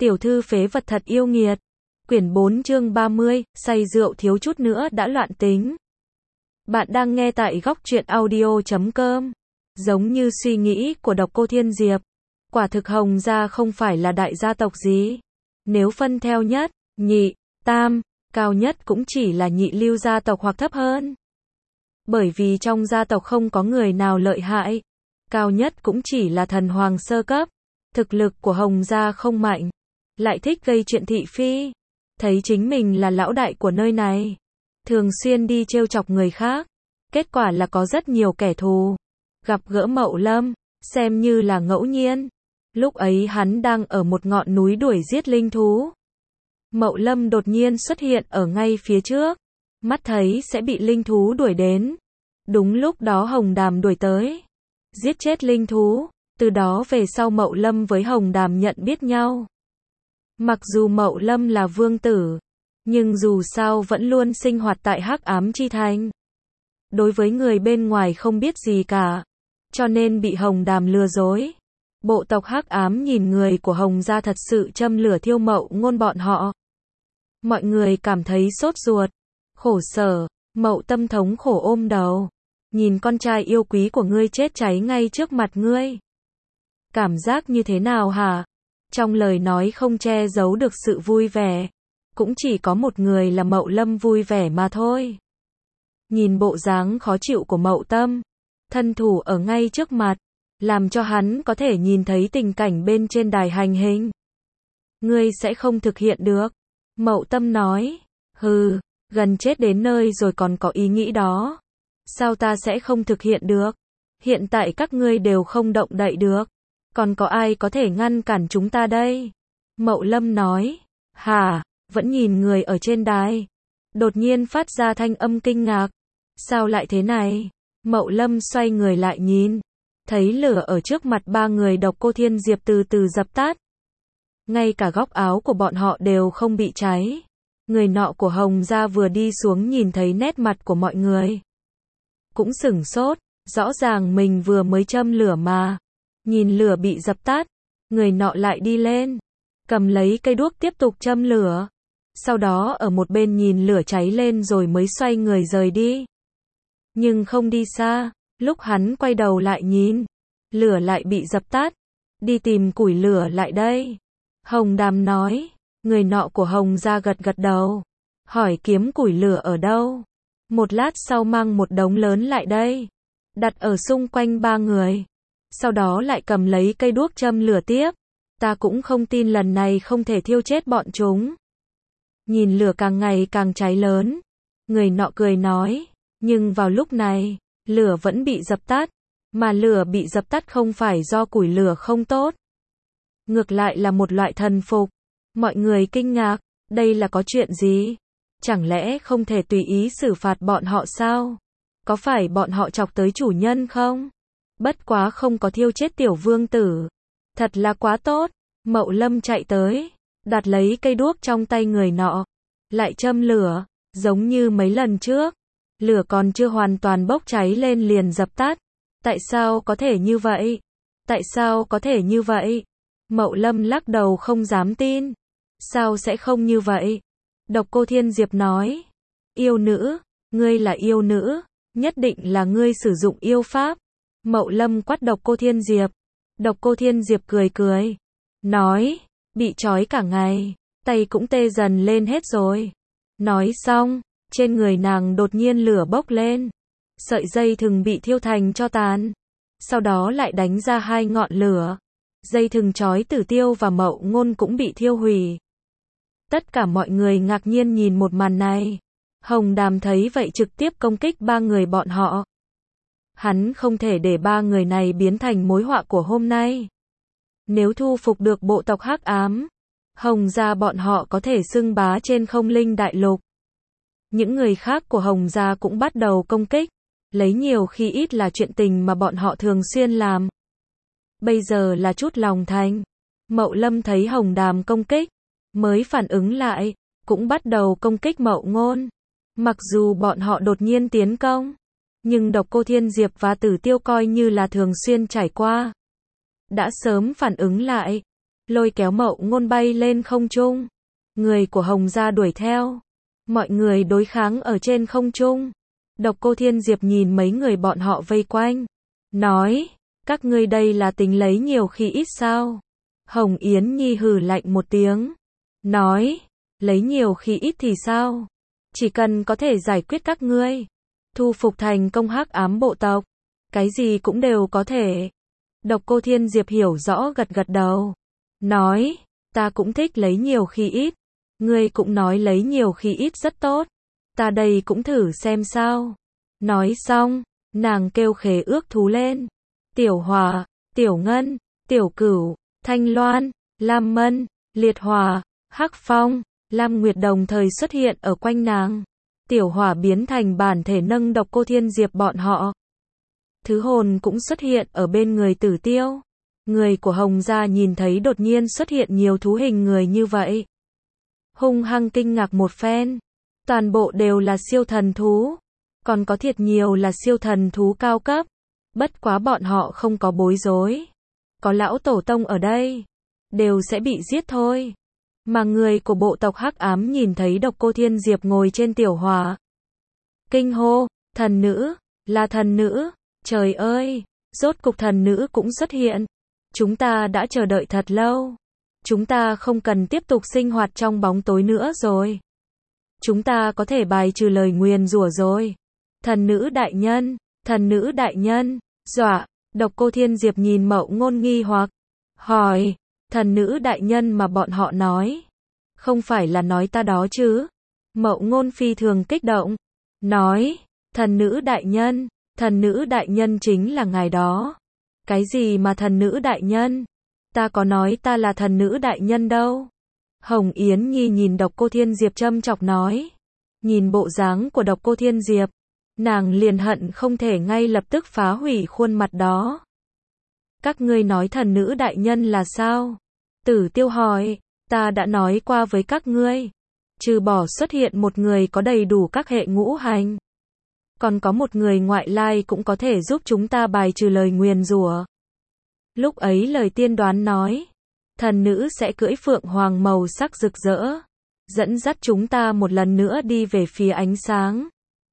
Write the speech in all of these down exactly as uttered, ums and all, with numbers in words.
Tiểu thư phế vật thật yêu nghiệt. Quyển bốn chương ba mươi, say rượu thiếu chút nữa đã loạn tính. Bạn đang nghe tại góc truyện audio chấm com. Giống như suy nghĩ của Độc Cô Thiên Diệp, quả thực Hồng gia không phải là đại gia tộc gì. Nếu phân theo nhất, nhị, tam, cao nhất cũng chỉ là nhị lưu gia tộc hoặc thấp hơn. Bởi vì trong gia tộc không có người nào lợi hại, cao nhất cũng chỉ là thần hoàng sơ cấp. Thực lực của Hồng gia không mạnh, lại thích gây chuyện thị phi, thấy chính mình là lão đại của nơi này, thường xuyên đi trêu chọc người khác, kết quả là có rất nhiều kẻ thù. Gặp gỡ Mậu Lâm, xem như là ngẫu nhiên. Lúc ấy hắn đang ở một ngọn núi đuổi giết linh thú. Mậu Lâm đột nhiên xuất hiện ở ngay phía trước, mắt thấy sẽ bị linh thú đuổi đến. Đúng lúc đó Hồng Đàm đuổi tới, giết chết linh thú. Từ đó về sau Mậu Lâm với Hồng Đàm nhận biết nhau. Mặc dù Mậu Lâm là vương tử, nhưng dù sao vẫn luôn sinh hoạt tại Hắc Ám Chi Thành. Đối với người bên ngoài không biết gì cả, cho nên bị Hồng Đàm lừa dối. Bộ tộc Hắc Ám nhìn người của Hồng gia thật sự châm lửa thiêu Mậu Ngôn bọn họ. Mọi người cảm thấy sốt ruột, khổ sở. Mậu Tâm thống khổ ôm đầu, nhìn con trai yêu quý của ngươi chết cháy ngay trước mặt ngươi. Cảm giác như thế nào hả? Trong lời nói không che giấu được sự vui vẻ. Cũng chỉ có một người là Mậu Lâm vui vẻ mà thôi. Nhìn bộ dáng khó chịu của Mậu Tâm, thân thủ ở ngay trước mặt, làm cho hắn có thể nhìn thấy tình cảnh bên trên đài hành hình. Ngươi sẽ không thực hiện được. Mậu Tâm nói, hừ, gần chết đến nơi rồi còn có ý nghĩ đó. Sao ta sẽ không thực hiện được? Hiện tại các ngươi đều không động đậy được. Còn có ai có thể ngăn cản chúng ta đây? Mậu Lâm nói, hả, vẫn nhìn người ở trên đài. Đột nhiên phát ra thanh âm kinh ngạc. Sao lại thế này? Mậu Lâm xoay người lại nhìn, thấy lửa ở trước mặt ba người Độc Cô Thiên Diệp từ từ dập tắt. Ngay cả góc áo của bọn họ đều không bị cháy. Người nọ của Hồng gia vừa đi xuống nhìn thấy nét mặt của mọi người, cũng sửng sốt, rõ ràng mình vừa mới châm lửa mà. Nhìn lửa bị dập tắt, người nọ lại đi lên, cầm lấy cây đuốc tiếp tục châm lửa. Sau đó ở một bên nhìn lửa cháy lên rồi mới xoay người rời đi. Nhưng không đi xa, lúc hắn quay đầu lại nhìn, lửa lại bị dập tắt. Đi tìm củi lửa lại đây. Hồng Đàm nói, người nọ của Hồng gia gật gật đầu, hỏi kiếm củi lửa ở đâu. Một lát sau mang một đống lớn lại đây, đặt ở xung quanh ba người. Sau đó lại cầm lấy cây đuốc châm lửa tiếp. Ta cũng không tin lần này không thể thiêu chết bọn chúng. Nhìn lửa càng ngày càng cháy lớn, người nọ cười nói, nhưng vào lúc này, lửa vẫn bị dập tắt. Mà lửa bị dập tắt không phải do củi lửa không tốt, ngược lại là một loại thần phục. Mọi người kinh ngạc, đây là có chuyện gì? Chẳng lẽ không thể tùy ý xử phạt bọn họ sao? Có phải bọn họ chọc tới chủ nhân không? Bất quá không có thiêu chết tiểu vương tử. Thật là quá tốt. Mậu Lâm chạy tới, đặt lấy cây đuốc trong tay người nọ, lại châm lửa, giống như mấy lần trước. Lửa còn chưa hoàn toàn bốc cháy lên liền dập tắt. Tại sao có thể như vậy? Tại sao có thể như vậy? Mậu Lâm lắc đầu không dám tin. Sao sẽ không như vậy? Độc Cô Thiên Diệp nói, yêu nữ, ngươi là yêu nữ, nhất định là ngươi sử dụng yêu pháp. Mậu Lâm quát Độc Cô Thiên Diệp. Độc Cô Thiên Diệp cười cười, nói, bị trói cả ngày, tay cũng tê dần lên hết rồi. Nói xong, trên người nàng đột nhiên lửa bốc lên, sợi dây thừng bị thiêu thành tro tàn. Sau đó lại đánh ra hai ngọn lửa, dây thừng trói Tử Tiêu và Mậu Ngôn cũng bị thiêu hủy. Tất cả mọi người ngạc nhiên nhìn một màn này. Hồng Đàm thấy vậy trực tiếp công kích ba người bọn họ. Hắn không thể để ba người này biến thành mối họa của hôm nay. Nếu thu phục được bộ tộc Hắc Ám, Hồng gia bọn họ có thể xưng bá trên không linh đại lục. Những người khác của Hồng gia cũng bắt đầu công kích, lấy nhiều khi ít là chuyện tình mà bọn họ thường xuyên làm. Bây giờ là chút lòng thành. Mậu Lâm thấy Hồng Đàm công kích, mới phản ứng lại, cũng bắt đầu công kích Mậu Ngôn. Mặc dù bọn họ đột nhiên tiến công, nhưng Độc Cô Thiên Diệp và Tử Tiêu coi như là thường xuyên trải qua, đã sớm phản ứng lại. lôi kéo Mậu Ngôn bay lên không trung. Người của Hồng gia đuổi theo. Mọi người đối kháng ở trên không trung. Độc Cô Thiên Diệp nhìn mấy người bọn họ vây quanh. Nói, các ngươi đây là tính lấy nhiều khi ít sao? Hồng Yến Nhi hừ lạnh một tiếng. Nói, lấy nhiều khi ít thì sao? Chỉ cần có thể giải quyết các ngươi. Thu phục thành công hắc ám bộ tộc. Cái gì cũng đều có thể. Độc Cô Thiên Diệp hiểu rõ gật gật đầu. Nói, ta cũng thích lấy nhiều khi ít. Ngươi cũng nói lấy nhiều khi ít rất tốt. Ta đây cũng thử xem sao. Nói xong, nàng kêu khế ước thú lên. Tiểu Hòa, Tiểu Ngân, Tiểu Cửu, Thanh Loan, Lam Mân, Liệt Hòa, Hắc Phong, Lam Nguyệt đồng thời xuất hiện ở quanh nàng. Tiểu Hỏa biến thành bản thể nâng Độc Cô Thiên Diệp bọn họ. Thứ hồn cũng xuất hiện ở bên người Tử Tiêu. Người của Hồng gia nhìn thấy đột nhiên xuất hiện nhiều thú hình người như vậy. Hung hăng kinh ngạc một phen. Toàn bộ đều là siêu thần thú. Còn có thiệt nhiều là siêu thần thú cao cấp. Bất quá bọn họ không có bối rối. Có lão tổ tông ở đây. Đều sẽ bị giết thôi. Mà người của bộ tộc Hắc Ám nhìn thấy Độc Cô Thiên Diệp ngồi trên Tiểu Hỏa. Kinh hô, thần nữ, là thần nữ, trời ơi, rốt cục thần nữ cũng xuất hiện. Chúng ta đã chờ đợi thật lâu. Chúng ta không cần tiếp tục sinh hoạt trong bóng tối nữa rồi. Chúng ta có thể bài trừ lời nguyền rủa rồi. Thần nữ đại nhân, thần nữ đại nhân, dọa, Độc Cô Thiên Diệp nhìn Mậu Ngôn nghi hoặc, hỏi, thần nữ đại nhân mà bọn họ nói. Không phải là nói ta đó chứ? Mậu Ngôn phi thường kích động. Nói, thần nữ đại nhân, thần nữ đại nhân chính là ngài đó. Cái gì mà thần nữ đại nhân? Ta có nói ta là thần nữ đại nhân đâu. Hồng Yến Nhi nhìn Độc Cô Thiên Diệp châm chọc nói. Nhìn bộ dáng của Độc Cô Thiên Diệp, nàng liền hận không thể ngay lập tức phá hủy khuôn mặt đó. Các ngươi nói thần nữ đại nhân là sao? Tử Tiêu hỏi, ta đã nói qua với các ngươi. Trừ bỏ xuất hiện một người có đầy đủ các hệ ngũ hành. Còn có một người ngoại lai cũng có thể giúp chúng ta bài trừ lời nguyền rủa. Lúc ấy lời tiên đoán nói, thần nữ sẽ cưỡi phượng hoàng màu sắc rực rỡ, dẫn dắt chúng ta một lần nữa đi về phía ánh sáng.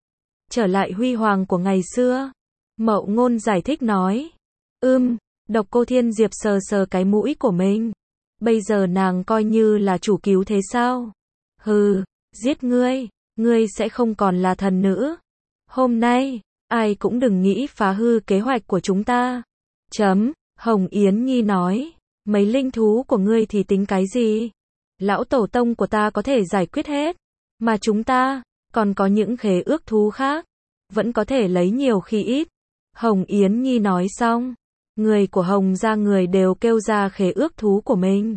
Trở lại huy hoàng của ngày xưa. Mậu Ngôn giải thích nói. Ưm, Độc Cô Thiên Diệp sờ sờ cái mũi của mình. Bây giờ nàng coi như là chủ cứu thế sao? Hừ, giết ngươi, ngươi sẽ không còn là thần nữ. Hôm nay, ai cũng đừng nghĩ phá hư kế hoạch của chúng ta. Chấm, Hồng Yến Nhi nói, mấy linh thú của ngươi thì tính cái gì? Lão tổ tông của ta có thể giải quyết hết, mà chúng ta, còn có những khế ước thú khác, vẫn có thể lấy nhiều khi ít. Hồng Yến Nhi nói xong, người của Hồng gia người đều kêu ra khế ước thú của mình.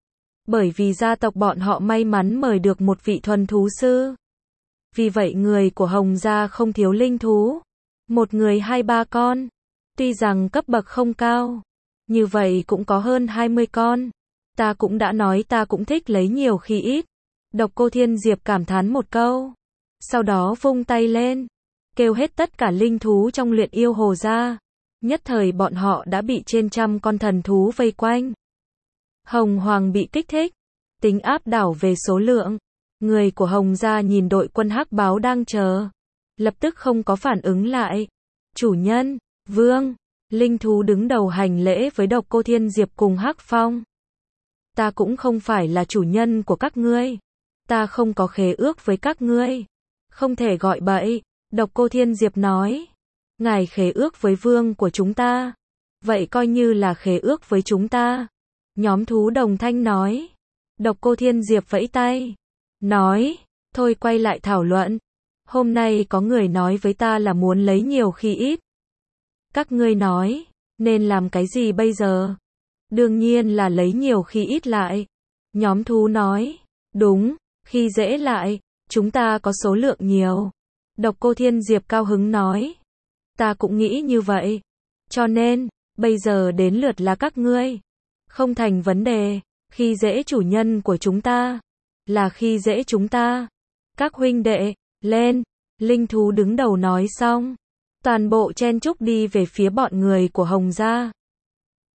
Bởi vì gia tộc bọn họ may mắn mời được một vị thuần thú sư. Vì vậy người của Hồng gia không thiếu linh thú. Một người hai ba con. Tuy rằng cấp bậc không cao, như vậy cũng có hơn hai mươi con. Ta cũng đã nói ta cũng thích lấy nhiều khi ít. Độc Cô Thiên Diệp cảm thán một câu. Sau đó vung tay lên, kêu hết tất cả linh thú trong luyện yêu hồ ra. Nhất thời bọn họ đã bị trên trăm con thần thú vây quanh. Hồng Hoàng bị kích thích, tính áp đảo về số lượng. Người của Hồng gia nhìn đội quân hắc báo đang chờ, lập tức không có phản ứng lại. Chủ nhân, vương, linh thú đứng đầu hành lễ với Độc Cô Thiên Diệp cùng Hắc Phong. Ta cũng không phải là chủ nhân của các ngươi. Ta không có khế ước với các ngươi. Không thể gọi bậy. Độc Cô Thiên Diệp nói. Ngài khế ước với vương của chúng ta. Vậy coi như là khế ước với chúng ta. Nhóm thú đồng thanh nói. Độc Cô Thiên Diệp vẫy tay. Nói. Thôi quay lại thảo luận. Hôm nay có người nói với ta là muốn lấy nhiều khi ít. Các ngươi nói. Nên làm cái gì bây giờ? Đương nhiên là lấy nhiều khi ít lại. Nhóm thú nói. Đúng. Khi dễ lại. Chúng ta có số lượng nhiều. Độc Cô Thiên Diệp cao hứng nói. Ta cũng nghĩ như vậy. Cho nên, bây giờ đến lượt là các ngươi. Không thành vấn đề. Khi dễ chủ nhân của chúng ta. Là khi dễ chúng ta. Các huynh đệ, lên. Linh thú đứng đầu nói xong. Toàn bộ chen chúc đi về phía bọn người của Hồng gia.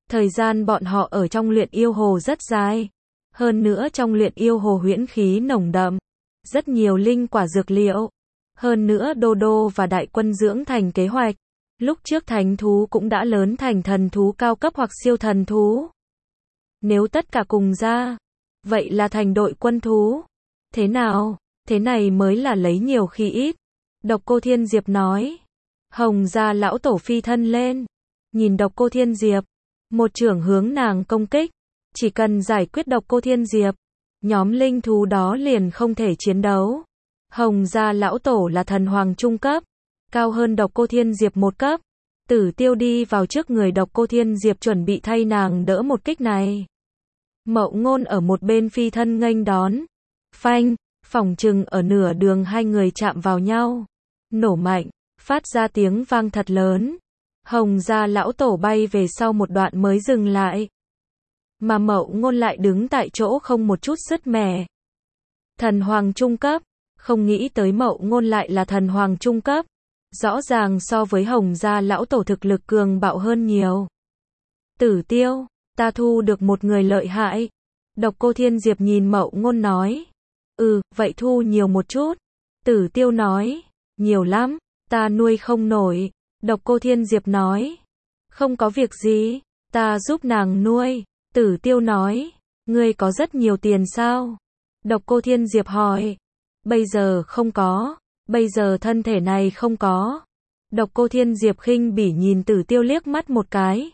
Thời gian bọn họ ở trong luyện yêu hồ rất dài. Hơn nữa trong luyện yêu hồ huyễn khí nồng đậm. Rất nhiều linh quả dược liệu. Hơn nữa Đô Đô và đại quân dưỡng thành kế hoạch. Lúc trước thánh thú cũng đã lớn thành thần thú cao cấp hoặc siêu thần thú. Nếu tất cả cùng ra, vậy là thành đội quân thú. Thế nào? Thế này mới là lấy nhiều khi ít. Độc Cô Thiên Diệp nói. Hồng gia lão tổ phi thân lên. Nhìn Độc Cô Thiên Diệp. Một chưởng hướng nàng công kích. Chỉ cần giải quyết Độc Cô Thiên Diệp. Nhóm linh thú đó liền không thể chiến đấu. Hồng gia lão tổ là thần hoàng trung cấp. Cao hơn Độc Cô Thiên Diệp một cấp. Tử Tiêu đi vào trước người Độc Cô Thiên Diệp chuẩn bị thay nàng đỡ một kích này. Mậu Ngôn ở một bên phi thân nghênh đón. Phanh, phỏng chừng ở nửa đường hai người chạm vào nhau. Nổ mạnh, phát ra tiếng vang thật lớn. Hồng gia lão tổ bay về sau một đoạn mới dừng lại. Mà Mậu Ngôn lại đứng tại chỗ không một chút sứt mẻ. Thần hoàng trung cấp, không nghĩ tới Mậu Ngôn lại là thần hoàng trung cấp. Rõ ràng so với Hồng gia lão tổ thực lực cường bạo hơn nhiều. Tử Tiêu, ta thu được một người lợi hại. Độc Cô Thiên Diệp nhìn Mậu Ngôn nói. Ừ, vậy thu nhiều một chút. Tử Tiêu nói. Nhiều lắm, ta nuôi không nổi. Độc Cô Thiên Diệp nói. Không có việc gì, ta giúp nàng nuôi. Tử Tiêu nói. Ngươi có rất nhiều tiền sao? Độc Cô Thiên Diệp hỏi. Bây giờ không có. Bây giờ thân thể này không có. Độc Cô Thiên Diệp khinh bỉ nhìn Tử Tiêu liếc mắt một cái.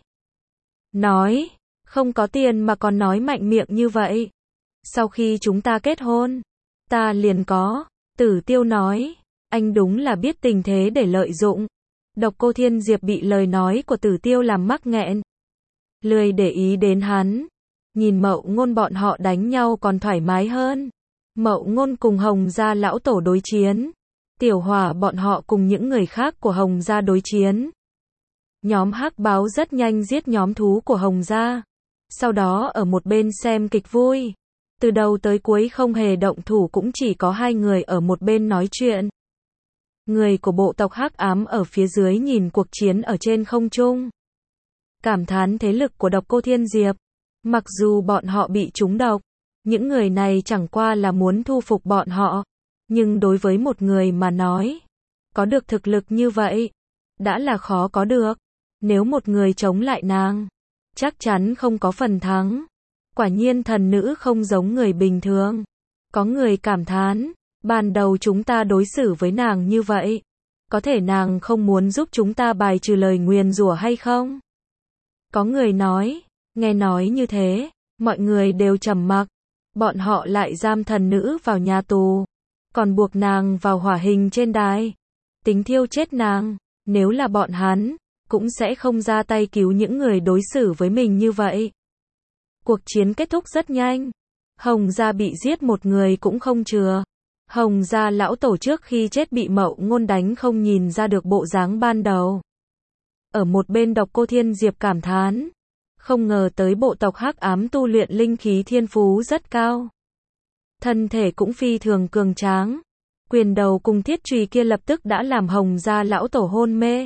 Nói. Không có tiền mà còn nói mạnh miệng như vậy. Sau khi chúng ta kết hôn, ta liền có. Tử Tiêu nói. Anh đúng là biết tình thế để lợi dụng. Độc Cô Thiên Diệp bị lời nói của Tử Tiêu làm mắc nghẹn. Lười để ý đến hắn. Nhìn Mậu Ngôn bọn họ đánh nhau còn thoải mái hơn. Mậu Ngôn cùng Hồng gia lão tổ đối chiến. Tiểu Hỏa bọn họ cùng những người khác của Hồng gia đối chiến. Nhóm hắc báo rất nhanh giết nhóm thú của Hồng gia. Sau đó ở một bên xem kịch vui. Từ đầu tới cuối không hề động thủ, cũng chỉ có hai người ở một bên nói chuyện. Người của bộ tộc hắc ám ở phía dưới nhìn cuộc chiến ở trên không trung. Cảm thán thế lực của Độc Cô Thiên Diệp. Mặc dù bọn họ bị trúng độc, những người này chẳng qua là muốn thu phục bọn họ. Nhưng đối với một người mà nói, có được thực lực như vậy, đã là khó có được. Nếu một người chống lại nàng, chắc chắn không có phần thắng. Quả nhiên thần nữ không giống người bình thường. Có người cảm thán, ban đầu chúng ta đối xử với nàng như vậy, có thể nàng không muốn giúp chúng ta bài trừ lời nguyền rủa hay không? Có người nói, nghe nói như thế, mọi người đều trầm mặc. Bọn họ lại giam thần nữ vào nhà tù, còn buộc nàng vào hỏa hình trên đài, tính thiêu chết nàng. Nếu là bọn hắn, cũng sẽ không ra tay cứu những người đối xử với mình như vậy. Cuộc chiến kết thúc rất nhanh. Hồng gia bị giết một người cũng không chừa. Hồng gia lão tổ trước khi chết bị Mậu Ngôn đánh không nhìn ra được bộ dáng ban đầu. Ở một bên Độc Cô Thiên Diệp cảm thán. Không ngờ tới bộ tộc hắc ám tu luyện linh khí thiên phú rất cao. Thân thể cũng phi thường cường tráng. Quyền đầu cùng thiết chùy kia lập tức đã làm Hồng gia lão tổ hôn mê.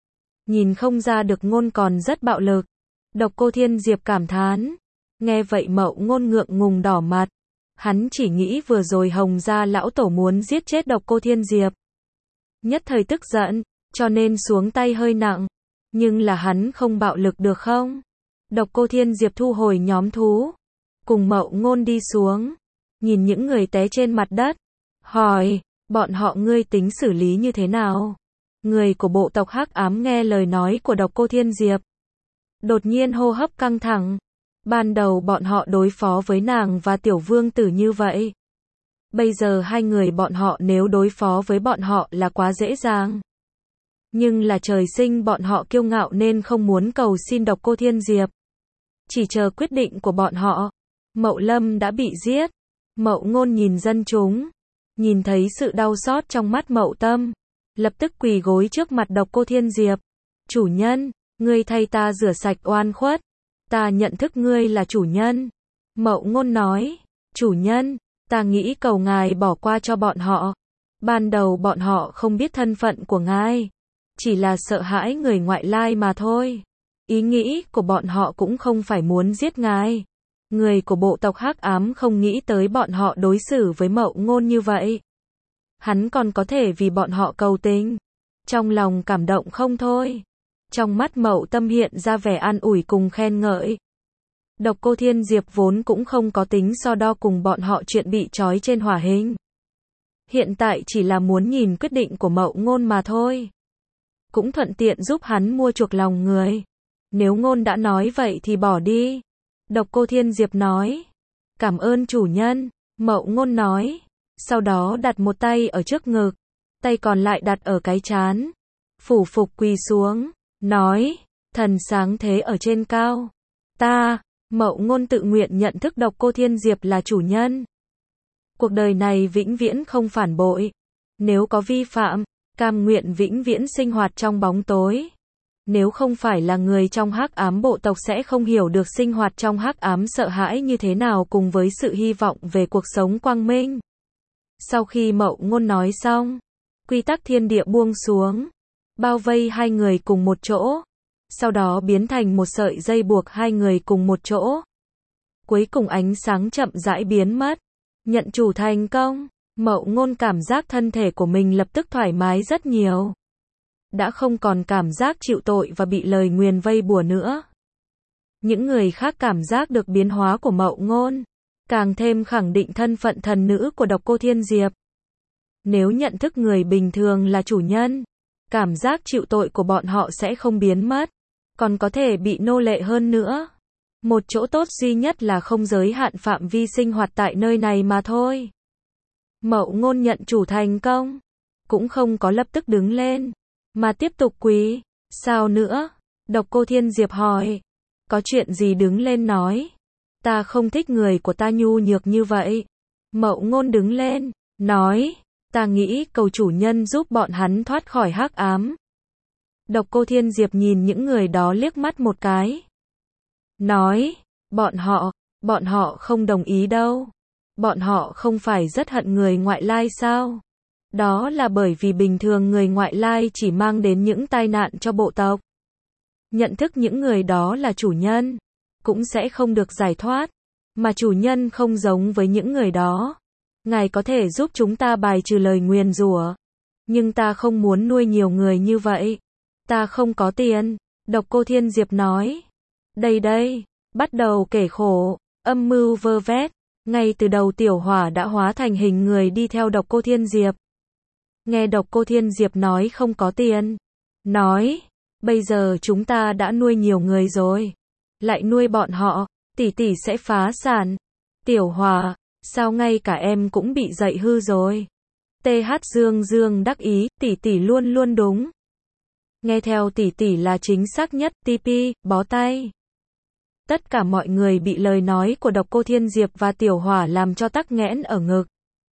Nhìn không ra được Ngôn còn rất bạo lực. Độc Cô Thiên Diệp cảm thán. Nghe vậy Mậu Ngôn ngượng ngùng đỏ mặt. Hắn chỉ nghĩ vừa rồi Hồng gia lão tổ muốn giết chết Độc Cô Thiên Diệp. Nhất thời tức giận, cho nên xuống tay hơi nặng. Nhưng là hắn không bạo lực được không? Độc Cô Thiên Diệp thu hồi nhóm thú. Cùng Mậu Ngôn đi xuống. Nhìn những người té trên mặt đất. Hỏi, bọn họ ngươi tính xử lý như thế nào? Người của bộ tộc hắc ám nghe lời nói của Độc Cô Thiên Diệp. Đột nhiên hô hấp căng thẳng. Ban đầu bọn họ đối phó với nàng và tiểu vương tử như vậy. Bây giờ hai người bọn họ nếu đối phó với bọn họ là quá dễ dàng. Nhưng là trời sinh bọn họ kiêu ngạo nên không muốn cầu xin Độc Cô Thiên Diệp. Chỉ chờ quyết định của bọn họ. Mậu Lâm đã bị giết. Mậu Ngôn nhìn dân chúng. Nhìn thấy sự đau xót trong mắt Mậu Tâm. Lập tức quỳ gối trước mặt Độc Cô Thiên Diệp. Chủ nhân, ngươi thay ta rửa sạch oan khuất. Ta nhận thức ngươi là chủ nhân. Mậu Ngôn nói. Chủ nhân, ta nghĩ cầu ngài bỏ qua cho bọn họ. Ban đầu bọn họ không biết thân phận của ngài. Chỉ là sợ hãi người ngoại lai mà thôi. Ý nghĩ của bọn họ cũng không phải muốn giết ngài. Người của bộ tộc Hắc Ám không nghĩ tới bọn họ đối xử với Mậu Ngôn như vậy. Hắn còn có thể vì bọn họ cầu tình. Trong lòng cảm động không thôi. Trong mắt Mậu Tâm hiện ra vẻ an ủi cùng khen ngợi. Độc Cô Thiên Diệp vốn cũng không có tính so đo cùng bọn họ chuyện bị trói trên hỏa hình. Hiện tại chỉ là muốn nhìn quyết định của Mậu Ngôn mà thôi. Cũng thuận tiện giúp hắn mua chuộc lòng người. Nếu Ngôn đã nói vậy thì bỏ đi. Độc Cô Thiên Diệp nói. Cảm ơn chủ nhân, Mậu Ngôn nói. Sau đó đặt một tay ở trước ngực, tay còn lại đặt ở cái trán. Phủ phục quỳ xuống, nói, thần sáng thế ở trên cao. Ta, Mậu Ngôn tự nguyện nhận thức Độc Cô Thiên Diệp là chủ nhân. Cuộc đời này vĩnh viễn không phản bội. Nếu có vi phạm, cam nguyện vĩnh viễn sinh hoạt trong bóng tối. Nếu không phải là người trong Hắc Ám bộ tộc sẽ không hiểu được sinh hoạt trong Hắc Ám sợ hãi như thế nào cùng với sự hy vọng về cuộc sống quang minh. Sau khi Mậu Ngôn nói xong, quy tắc thiên địa buông xuống, bao vây hai người cùng một chỗ, sau đó biến thành một sợi dây buộc hai người cùng một chỗ. Cuối cùng ánh sáng chậm rãi biến mất, nhận chủ thành công, Mậu Ngôn cảm giác thân thể của mình lập tức thoải mái rất nhiều. Đã không còn cảm giác chịu tội và bị lời nguyền vây bùa nữa. Những người khác cảm giác được biến hóa của Mậu Ngôn, càng thêm khẳng định thân phận thần nữ của Độc Cô Thiên Diệp. Nếu nhận thức người bình thường là chủ nhân, cảm giác chịu tội của bọn họ sẽ không biến mất, còn có thể bị nô lệ hơn nữa. Một chỗ tốt duy nhất là không giới hạn phạm vi sinh hoạt tại nơi này mà thôi. Mậu Ngôn nhận chủ thành công, cũng không có lập tức đứng lên, mà tiếp tục quỳ. Sao nữa? Độc Cô Thiên Diệp hỏi. Có chuyện gì đứng lên nói. Ta không thích người của ta nhu nhược như vậy. Mậu Ngôn đứng lên, nói, ta nghĩ cầu chủ nhân giúp bọn hắn thoát khỏi hắc ám. Độc Cô Thiên Diệp nhìn những người đó liếc mắt một cái. Nói, bọn họ, bọn họ không đồng ý đâu. Bọn họ không phải rất hận người ngoại lai sao? Đó là bởi vì bình thường người ngoại lai chỉ mang đến những tai nạn cho bộ tộc. Nhận thức những người đó là chủ nhân, cũng sẽ không được giải thoát. Mà chủ nhân không giống với những người đó. Ngài có thể giúp chúng ta bài trừ lời nguyền rủa. Nhưng ta không muốn nuôi nhiều người như vậy. Ta không có tiền. Độc Cô Thiên Diệp nói. Đây đây, bắt đầu kể khổ, âm mưu vơ vét. Ngay từ đầu Tiểu Hỏa đã hóa thành hình người đi theo Độc Cô Thiên Diệp. Nghe Độc Cô Thiên Diệp nói không có tiền. Nói, bây giờ chúng ta đã nuôi nhiều người rồi. Lại nuôi bọn họ, tỷ tỷ sẽ phá sản. Tiểu Hỏa, sao ngay cả em cũng bị dạy hư rồi. tê hát Dương Dương đắc ý, tỷ tỷ luôn luôn đúng. Nghe theo tỷ tỷ là chính xác nhất, tê pê, bó tay. Tất cả mọi người bị lời nói của Độc Cô Thiên Diệp và Tiểu Hỏa làm cho tắc nghẽn ở ngực.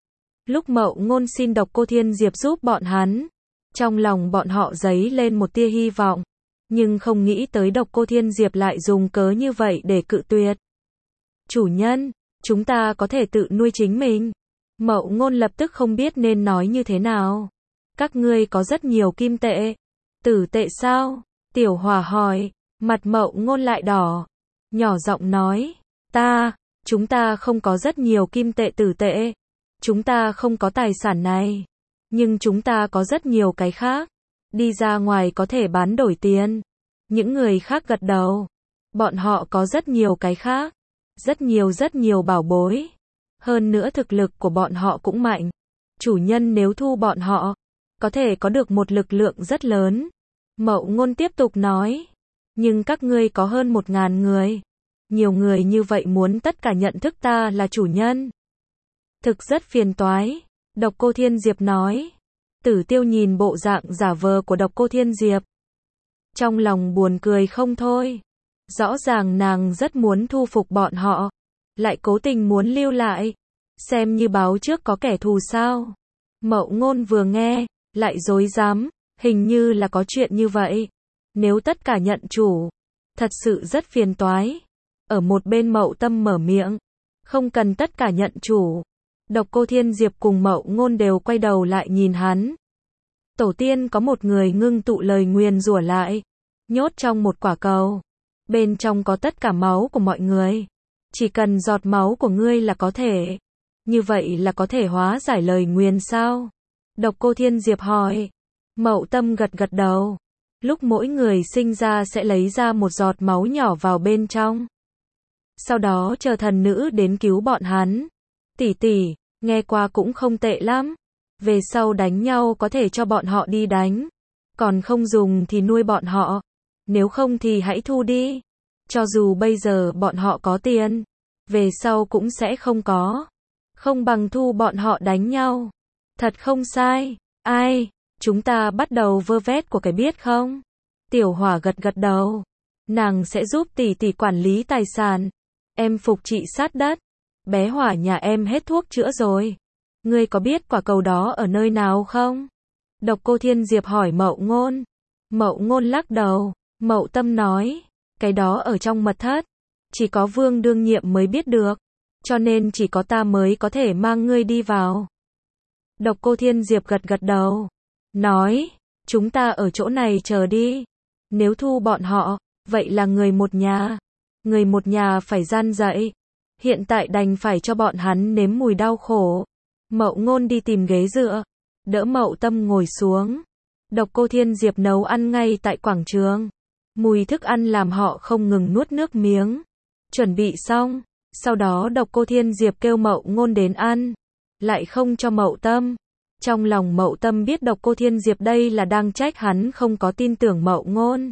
Lúc Mậu Ngôn xin Độc Cô Thiên Diệp giúp bọn hắn, trong lòng bọn họ dấy lên một tia hy vọng, nhưng không nghĩ tới Độc Cô Thiên Diệp lại dùng cớ như vậy để cự tuyệt. Chủ nhân, chúng ta có thể tự nuôi chính mình. Mậu Ngôn lập tức không biết nên nói như thế nào. Các ngươi có rất nhiều kim tệ. Tử tệ sao? Tiểu Hỏa hỏi, mặt Mậu Ngôn lại đỏ. Nhỏ giọng nói, ta, chúng ta không có rất nhiều kim tệ tử tệ. Chúng ta không có tài sản này. Nhưng chúng ta có rất nhiều cái khác. Đi ra ngoài có thể bán đổi tiền. Những người khác gật đầu. Bọn họ có rất nhiều cái khác. Rất nhiều rất nhiều bảo bối. Hơn nữa thực lực của bọn họ cũng mạnh. Chủ nhân nếu thu bọn họ, có thể có được một lực lượng rất lớn. Mậu Ngôn tiếp tục nói. Nhưng các ngươi có hơn một ngàn người. Nhiều người như vậy muốn tất cả nhận thức ta là chủ nhân. Thực rất phiền toái. Độc Cô Thiên Diệp nói. Tử Tiêu nhìn bộ dạng giả vờ của Độc Cô Thiên Diệp. Trong lòng buồn cười không thôi. Rõ ràng nàng rất muốn thu phục bọn họ. Lại cố tình muốn lưu lại. Xem như báo trước có kẻ thù sao. Mậu Ngôn vừa nghe, lại dối dám. Hình như là có chuyện như vậy. Nếu tất cả nhận chủ, thật sự rất phiền toái. Ở một bên Mậu Tâm mở miệng. Không cần tất cả nhận chủ. Độc Cô Thiên Diệp cùng Mậu Ngôn đều quay đầu lại nhìn hắn. Tổ tiên có một người ngưng tụ lời nguyền rủa lại, nhốt trong một quả cầu. Bên trong có tất cả máu của mọi người. Chỉ cần giọt máu của ngươi là có thể. Như vậy là có thể hóa giải lời nguyền sao? Độc Cô Thiên Diệp hỏi. Mậu Tâm gật gật đầu. Lúc mỗi người sinh ra sẽ lấy ra một giọt máu nhỏ vào bên trong. Sau đó chờ thần nữ đến cứu bọn hắn. Tỷ tỷ, nghe qua cũng không tệ lắm. Về sau đánh nhau có thể cho bọn họ đi đánh. Còn không dùng thì nuôi bọn họ. Nếu không thì hãy thu đi. Cho dù bây giờ bọn họ có tiền, về sau cũng sẽ không có. Không bằng thu bọn họ đánh nhau. Thật không sai. Ai? Chúng ta bắt đầu vơ vét của cái biết không? Tiểu Hỏa gật gật đầu. Nàng sẽ giúp tỷ tỷ quản lý tài sản. Em phục trị sát đất. Bé Hỏa nhà em hết thuốc chữa rồi. Ngươi có biết quả cầu đó ở nơi nào không? Độc Cô Thiên Diệp hỏi Mậu Ngôn. Mậu Ngôn lắc đầu. Mậu Tâm nói. Cái đó ở trong mật thất. Chỉ có Vương đương nhiệm mới biết được. Cho nên chỉ có ta mới có thể mang ngươi đi vào. Độc Cô Thiên Diệp gật gật đầu. Nói. Chúng ta ở chỗ này chờ đi. Nếu thu bọn họ, vậy là người một nhà. Người một nhà phải gian dậy. Hiện tại đành phải cho bọn hắn nếm mùi đau khổ. Mậu Ngôn đi tìm ghế dựa. Đỡ Mậu Tâm ngồi xuống. Độc Cô Thiên Diệp nấu ăn ngay tại quảng trường. Mùi thức ăn làm họ không ngừng nuốt nước miếng. Chuẩn bị xong. Sau đó Độc Cô Thiên Diệp kêu Mậu Ngôn đến ăn. Lại không cho Mậu Tâm. Trong lòng Mậu Tâm biết Độc Cô Thiên Diệp đây là đang trách hắn không có tin tưởng Mậu Ngôn.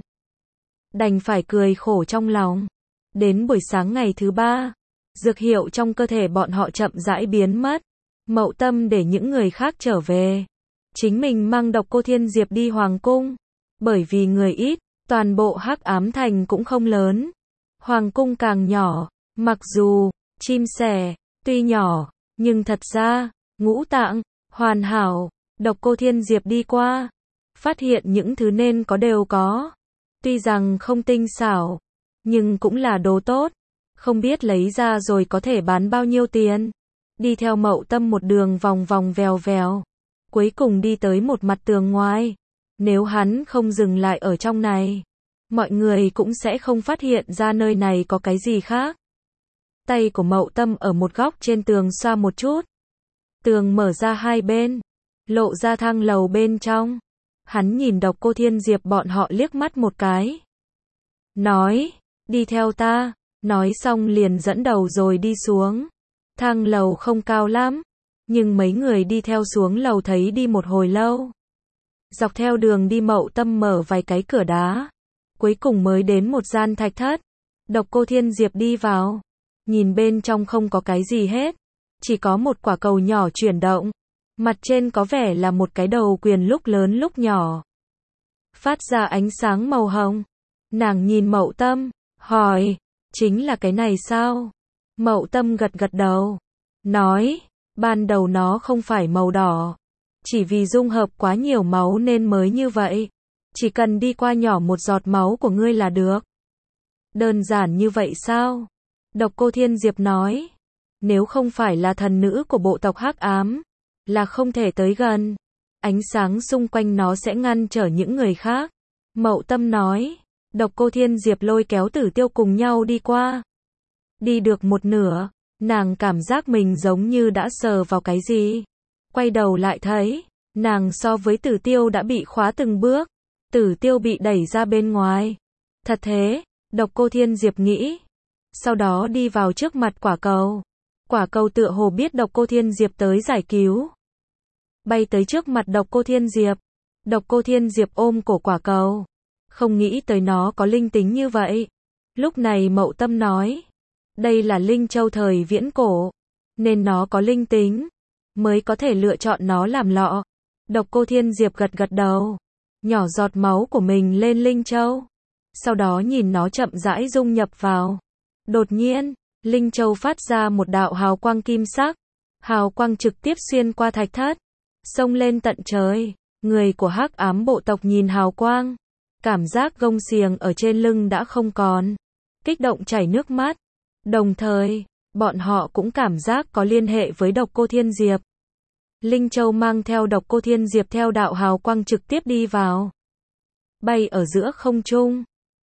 Đành phải cười khổ trong lòng. Đến buổi sáng ngày thứ ba, dược hiệu trong cơ thể bọn họ chậm rãi biến mất. Mậu Tâm để những người khác trở về. Chính mình mang Độc Cô Thiên Diệp đi hoàng cung. Bởi vì người ít, toàn bộ Hắc Ám Thành cũng không lớn. Hoàng cung càng nhỏ, mặc dù chim sẻ tuy nhỏ, nhưng thật ra ngũ tạng hoàn hảo. Độc Cô Thiên Diệp đi qua, phát hiện những thứ nên có đều có. Tuy rằng không tinh xảo, nhưng cũng là đồ tốt. Không biết lấy ra rồi có thể bán bao nhiêu tiền. Đi theo Mậu Tâm một đường vòng vòng vèo vèo. Cuối cùng đi tới một mặt tường ngoài. Nếu hắn không dừng lại ở trong này, mọi người cũng sẽ không phát hiện ra nơi này có cái gì khác. Tay của Mậu Tâm ở một góc trên tường xoa một chút. Tường mở ra hai bên, lộ ra thang lầu bên trong. Hắn nhìn Độc Cô Thiên Diệp bọn họ liếc mắt một cái. Nói, đi theo ta. Nói xong liền dẫn đầu rồi đi xuống. Thang lầu không cao lắm, nhưng mấy người đi theo xuống lầu thấy đi một hồi lâu. Dọc theo đường đi Mậu Tâm mở vài cái cửa đá. Cuối cùng mới đến một gian thạch thất. Độc Cô Thiên Diệp đi vào. Nhìn bên trong không có cái gì hết. Chỉ có một quả cầu nhỏ chuyển động. Mặt trên có vẻ là một cái đầu quyền lúc lớn lúc nhỏ. Phát ra ánh sáng màu hồng. Nàng nhìn Mậu Tâm, hỏi, chính là cái này sao? Mậu Tâm gật gật đầu. Nói, ban đầu nó không phải màu đỏ. Chỉ vì dung hợp quá nhiều máu nên mới như vậy. Chỉ cần đi qua nhỏ một giọt máu của ngươi là được. Đơn giản như vậy sao? Độc Cô Thiên Diệp nói. Nếu không phải là thần nữ của bộ tộc Hắc Ám, là không thể tới gần. Ánh sáng xung quanh nó sẽ ngăn trở những người khác. Mậu Tâm nói. Độc Cô Thiên Diệp lôi kéo Tử Tiêu cùng nhau đi qua. Đi được một nửa, nàng cảm giác mình giống như đã sờ vào cái gì. Quay đầu lại thấy, nàng so với Tử Tiêu đã bị khóa từng bước. Tử Tiêu bị đẩy ra bên ngoài. Thật thế, Độc Cô Thiên Diệp nghĩ. Sau đó đi vào trước mặt quả cầu. Quả cầu tựa hồ biết Độc Cô Thiên Diệp tới giải cứu. Bay tới trước mặt Độc Cô Thiên Diệp. Độc Cô Thiên Diệp ôm cổ quả cầu. Không nghĩ tới nó có linh tính như vậy. Lúc này Mậu Tâm nói. Đây là linh châu thời viễn cổ. Nên nó có linh tính. Mới có thể lựa chọn nó làm lọ. Độc Cô Thiên Diệp gật gật đầu. Nhỏ giọt máu của mình lên linh châu. Sau đó nhìn nó chậm rãi dung nhập vào. Đột nhiên, linh châu phát ra một đạo hào quang kim sắc. Hào quang trực tiếp xuyên qua thạch thất. Xông lên tận trời. Người của Hắc Ám bộ tộc nhìn hào quang. Cảm giác gông xiềng ở trên lưng đã không còn. Kích động chảy nước mắt. Đồng thời, bọn họ cũng cảm giác có liên hệ với Độc Cô Thiên Diệp. Linh Châu mang theo Độc Cô Thiên Diệp theo đạo hào quang trực tiếp đi vào. Bay ở giữa không trung.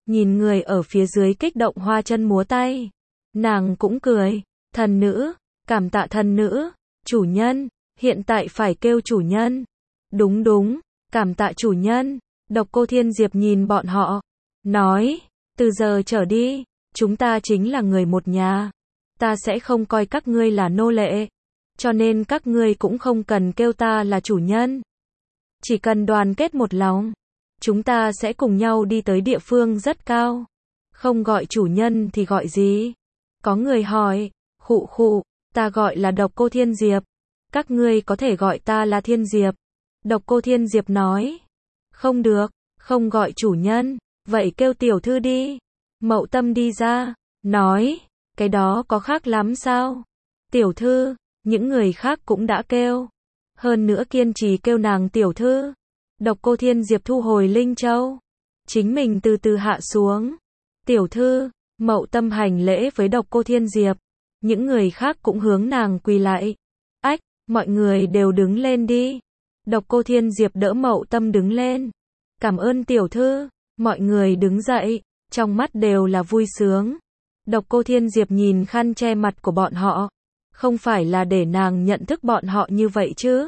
nhìn người ở phía dưới kích động hoa chân múa tay. Nàng cũng cười, thần nữ, cảm tạ thần nữ, chủ nhân, hiện tại phải kêu chủ nhân. Đúng đúng, cảm tạ chủ nhân. Độc Cô Thiên Diệp nhìn bọn họ, nói, từ giờ trở đi, chúng ta chính là người một nhà. Ta sẽ không coi các ngươi là nô lệ, cho nên các ngươi cũng không cần kêu ta là chủ nhân. Chỉ cần đoàn kết một lòng, chúng ta sẽ cùng nhau đi tới địa phương rất cao. Không gọi chủ nhân thì gọi gì? Có người hỏi, khụ khụ, ta gọi là Độc Cô Thiên Diệp. Các ngươi có thể gọi ta là Thiên Diệp. Độc Cô Thiên Diệp nói, không được, không gọi chủ nhân, vậy kêu tiểu thư đi. Mậu Tâm đi ra, nói, cái đó có khác lắm sao? Tiểu thư, những người khác cũng đã kêu. Hơn nữa kiên trì kêu nàng tiểu thư. Độc Cô Thiên Diệp thu hồi Linh Châu. Chính mình từ từ hạ xuống. Tiểu thư, Mậu Tâm hành lễ với Độc Cô Thiên Diệp. Những người khác cũng hướng nàng quỳ lại. Ách, mọi người đều đứng lên đi. Độc Cô Thiên Diệp đỡ Mậu Tâm đứng lên. Cảm ơn tiểu thư. Mọi người đứng dậy, trong mắt đều là vui sướng. Độc Cô Thiên Diệp nhìn khăn che mặt của bọn họ. Không phải là để nàng nhận thức bọn họ như vậy chứ?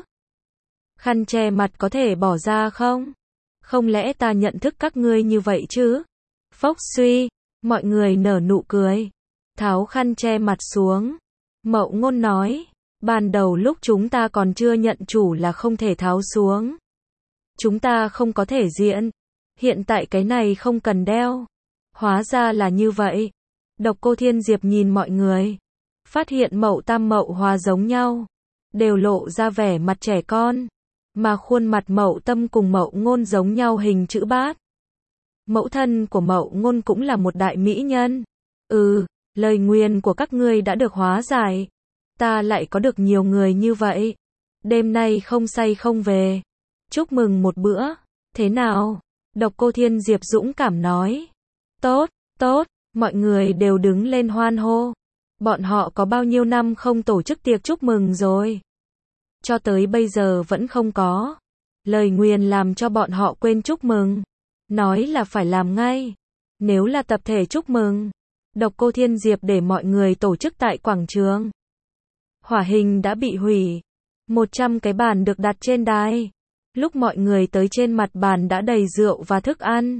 Khăn che mặt có thể bỏ ra không? Không lẽ ta nhận thức các ngươi như vậy chứ? Phốc suy, mọi người nở nụ cười. Tháo khăn che mặt xuống. Mậu Ngôn nói, ban đầu lúc chúng ta còn chưa nhận chủ là không thể tháo xuống. Chúng ta không có thể diện. Hiện tại cái này không cần đeo. Hóa ra là như vậy. Độc Cô Thiên Diệp nhìn mọi người. Phát hiện Mậu Tam Mậu Hòa giống nhau. Đều lộ ra vẻ mặt trẻ con. Mà khuôn mặt Mậu Tâm cùng Mậu Ngôn giống nhau hình chữ bát. Mẫu thân của Mậu Ngôn cũng là một đại mỹ nhân. Ừ, lời nguyền của các ngươi đã được hóa giải. Ta lại có được nhiều người như vậy. Đêm nay không say không về. Chúc mừng một bữa. Thế nào? Độc Cô Thiên Diệp dũng cảm nói. Tốt, tốt, mọi người đều đứng lên hoan hô. Bọn họ có bao nhiêu năm không tổ chức tiệc chúc mừng rồi. Cho tới bây giờ vẫn không có. Lời nguyền làm cho bọn họ quên chúc mừng. Nói là phải làm ngay. Nếu là tập thể chúc mừng, Độc Cô Thiên Diệp để mọi người tổ chức tại quảng trường. Hỏa hình đã bị hủy. một trăm cái bàn được đặt trên đài. Lúc mọi người tới trên mặt bàn đã đầy rượu và thức ăn.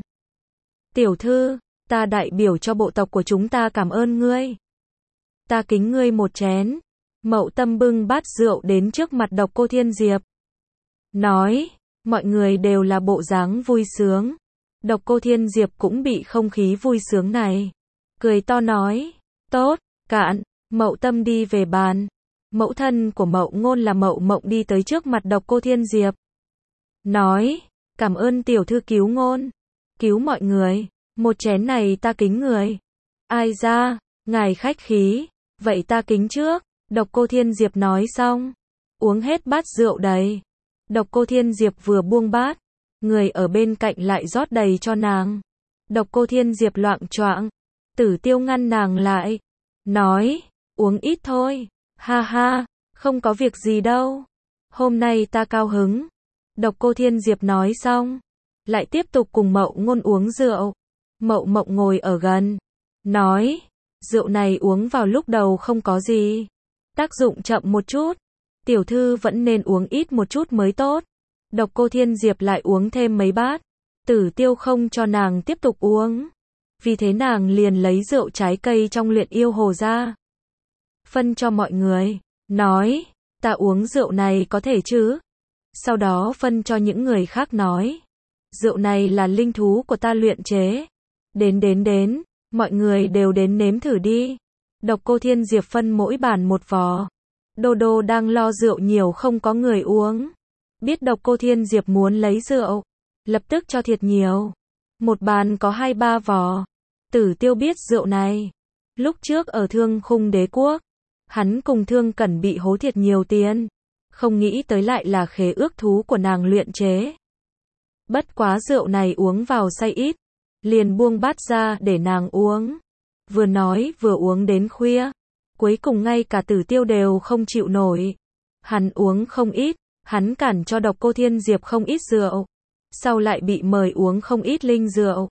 Tiểu thư, ta đại biểu cho bộ tộc của chúng ta cảm ơn ngươi. Ta kính ngươi một chén. Mậu Tâm bưng bát rượu đến trước mặt Độc Cô Thiên Diệp. Nói, mọi người đều là bộ dáng vui sướng. Độc Cô Thiên Diệp cũng bị không khí vui sướng này. Cười to nói, tốt, cạn. Mậu Tâm đi về bàn. Mẫu thân của Mậu Ngôn là Mậu Mộng đi tới trước mặt Độc Cô Thiên Diệp. Nói, cảm ơn tiểu thư cứu Ngôn. Cứu mọi người. Một chén này ta kính người. Ai ra, ngài khách khí. Vậy ta kính trước. Độc Cô Thiên Diệp nói xong. Uống hết bát rượu đầy. Độc Cô Thiên Diệp vừa buông bát. Người ở bên cạnh lại rót đầy cho nàng. Độc Cô Thiên Diệp loạng choạng. Tử Tiêu ngăn nàng lại. Nói, uống ít thôi. Ha ha, không có việc gì đâu. Hôm nay ta cao hứng. Độc Cô Thiên Diệp nói xong. Lại tiếp tục cùng Mậu Ngôn uống rượu. Mậu Mộng ngồi ở gần. Nói, rượu này uống vào lúc đầu không có gì. Tác dụng chậm một chút. Tiểu thư vẫn nên uống ít một chút mới tốt. Độc Cô Thiên Diệp lại uống thêm mấy bát. Tử Tiêu không cho nàng tiếp tục uống. Vì thế nàng liền lấy rượu trái cây trong luyện yêu hồ ra. Phân cho mọi người. Nói, ta uống rượu này có thể chứ? Sau đó phân cho những người khác nói. Rượu này là linh thú của ta luyện chế. Đến đến đến, mọi người đều đến nếm thử đi. Độc Cô Thiên Diệp phân mỗi bàn một vò. Đô Đô đang lo rượu nhiều không có người uống. Biết Độc Cô Thiên Diệp muốn lấy rượu. Lập tức cho thiệt nhiều. Một bàn có hai ba vò. Tử Tiêu biết rượu này. Lúc trước ở Thương Khung Đế Quốc. Hắn cùng Thương Cẩn bị hố thiệt nhiều tiền. Không nghĩ tới lại là khế ước thú của nàng luyện chế. Bất quá rượu này uống vào say ít. Liền buông bát ra để nàng uống. Vừa nói vừa uống đến khuya. Cuối cùng ngay cả Tử Tiêu đều không chịu nổi. Hắn uống không ít. Hắn cản cho Độc Cô Thiên Diệp không ít rượu. Sau lại bị mời uống không ít linh rượu.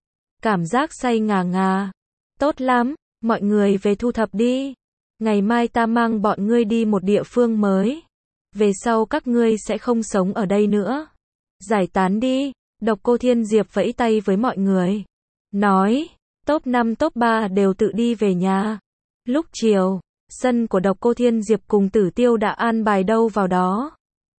cảm giác say ngà ngà. Tốt lắm, mọi người về thu thập đi. Ngày mai ta mang bọn ngươi đi một địa phương mới. Về sau các ngươi sẽ không sống ở đây nữa. Giải tán đi. Độc Cô Thiên Diệp vẫy tay với mọi người. Nói, top năm top ba đều tự đi về nhà. Lúc chiều, sân của Độc Cô Thiên Diệp cùng Tử Tiêu đã an bài đâu vào đó.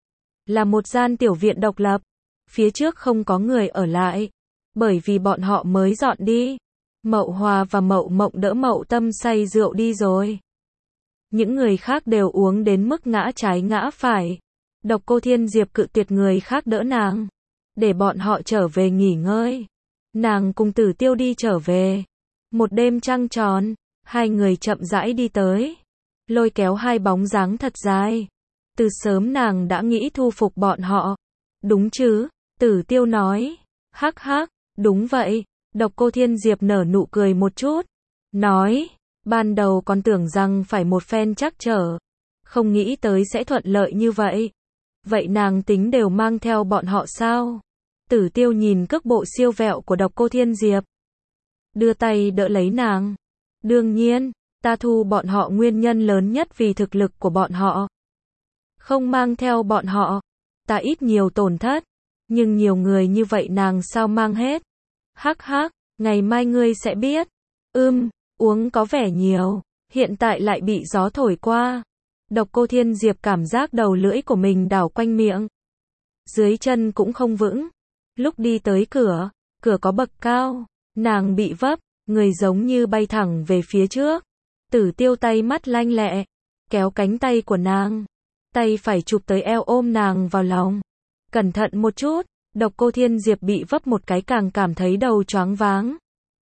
Là một gian tiểu viện độc lập. Phía trước không có người ở lại. Bởi vì bọn họ mới dọn đi. Mậu Hòa và Mậu Mộng đỡ Mậu Tâm say rượu đi rồi. Những người khác đều uống đến mức ngã trái ngã phải. Độc Cô Thiên Diệp cự tuyệt người khác đỡ nàng. Để bọn họ trở về nghỉ ngơi. Nàng cùng Tử Tiêu đi trở về. Một đêm trăng tròn, hai người chậm rãi đi tới. Lôi kéo hai bóng dáng thật dài. Từ sớm nàng đã nghĩ thu phục bọn họ. Đúng chứ? Tử Tiêu nói. Hắc hắc, đúng vậy. Độc Cô Thiên Diệp nở nụ cười một chút. Nói, ban đầu còn tưởng rằng phải một phen trắc trở. Không nghĩ tới sẽ thuận lợi như vậy. Vậy nàng tính đều mang theo bọn họ sao? Tử Tiêu nhìn cước bộ siêu vẹo của Độc Cô Thiên Diệp. Đưa tay đỡ lấy nàng. Đương nhiên, ta thu bọn họ nguyên nhân lớn nhất vì thực lực của bọn họ. Không mang theo bọn họ, ta ít nhiều tổn thất. Nhưng nhiều người như vậy nàng sao mang hết? Hắc hắc, ngày mai ngươi sẽ biết. Ưm, uống có vẻ nhiều, hiện tại lại bị gió thổi qua. Độc Cô Thiên Diệp cảm giác đầu lưỡi của mình đảo quanh miệng. Dưới chân cũng không vững. Lúc đi tới cửa, cửa có bậc cao, nàng bị vấp, người giống như bay thẳng về phía trước. Tử Tiêu tay mắt lanh lẹ, kéo cánh tay của nàng. Tay phải chụp tới eo ôm nàng vào lòng. Cẩn thận một chút, Độc Cô Thiên Diệp bị vấp một cái càng cảm thấy đầu choáng váng.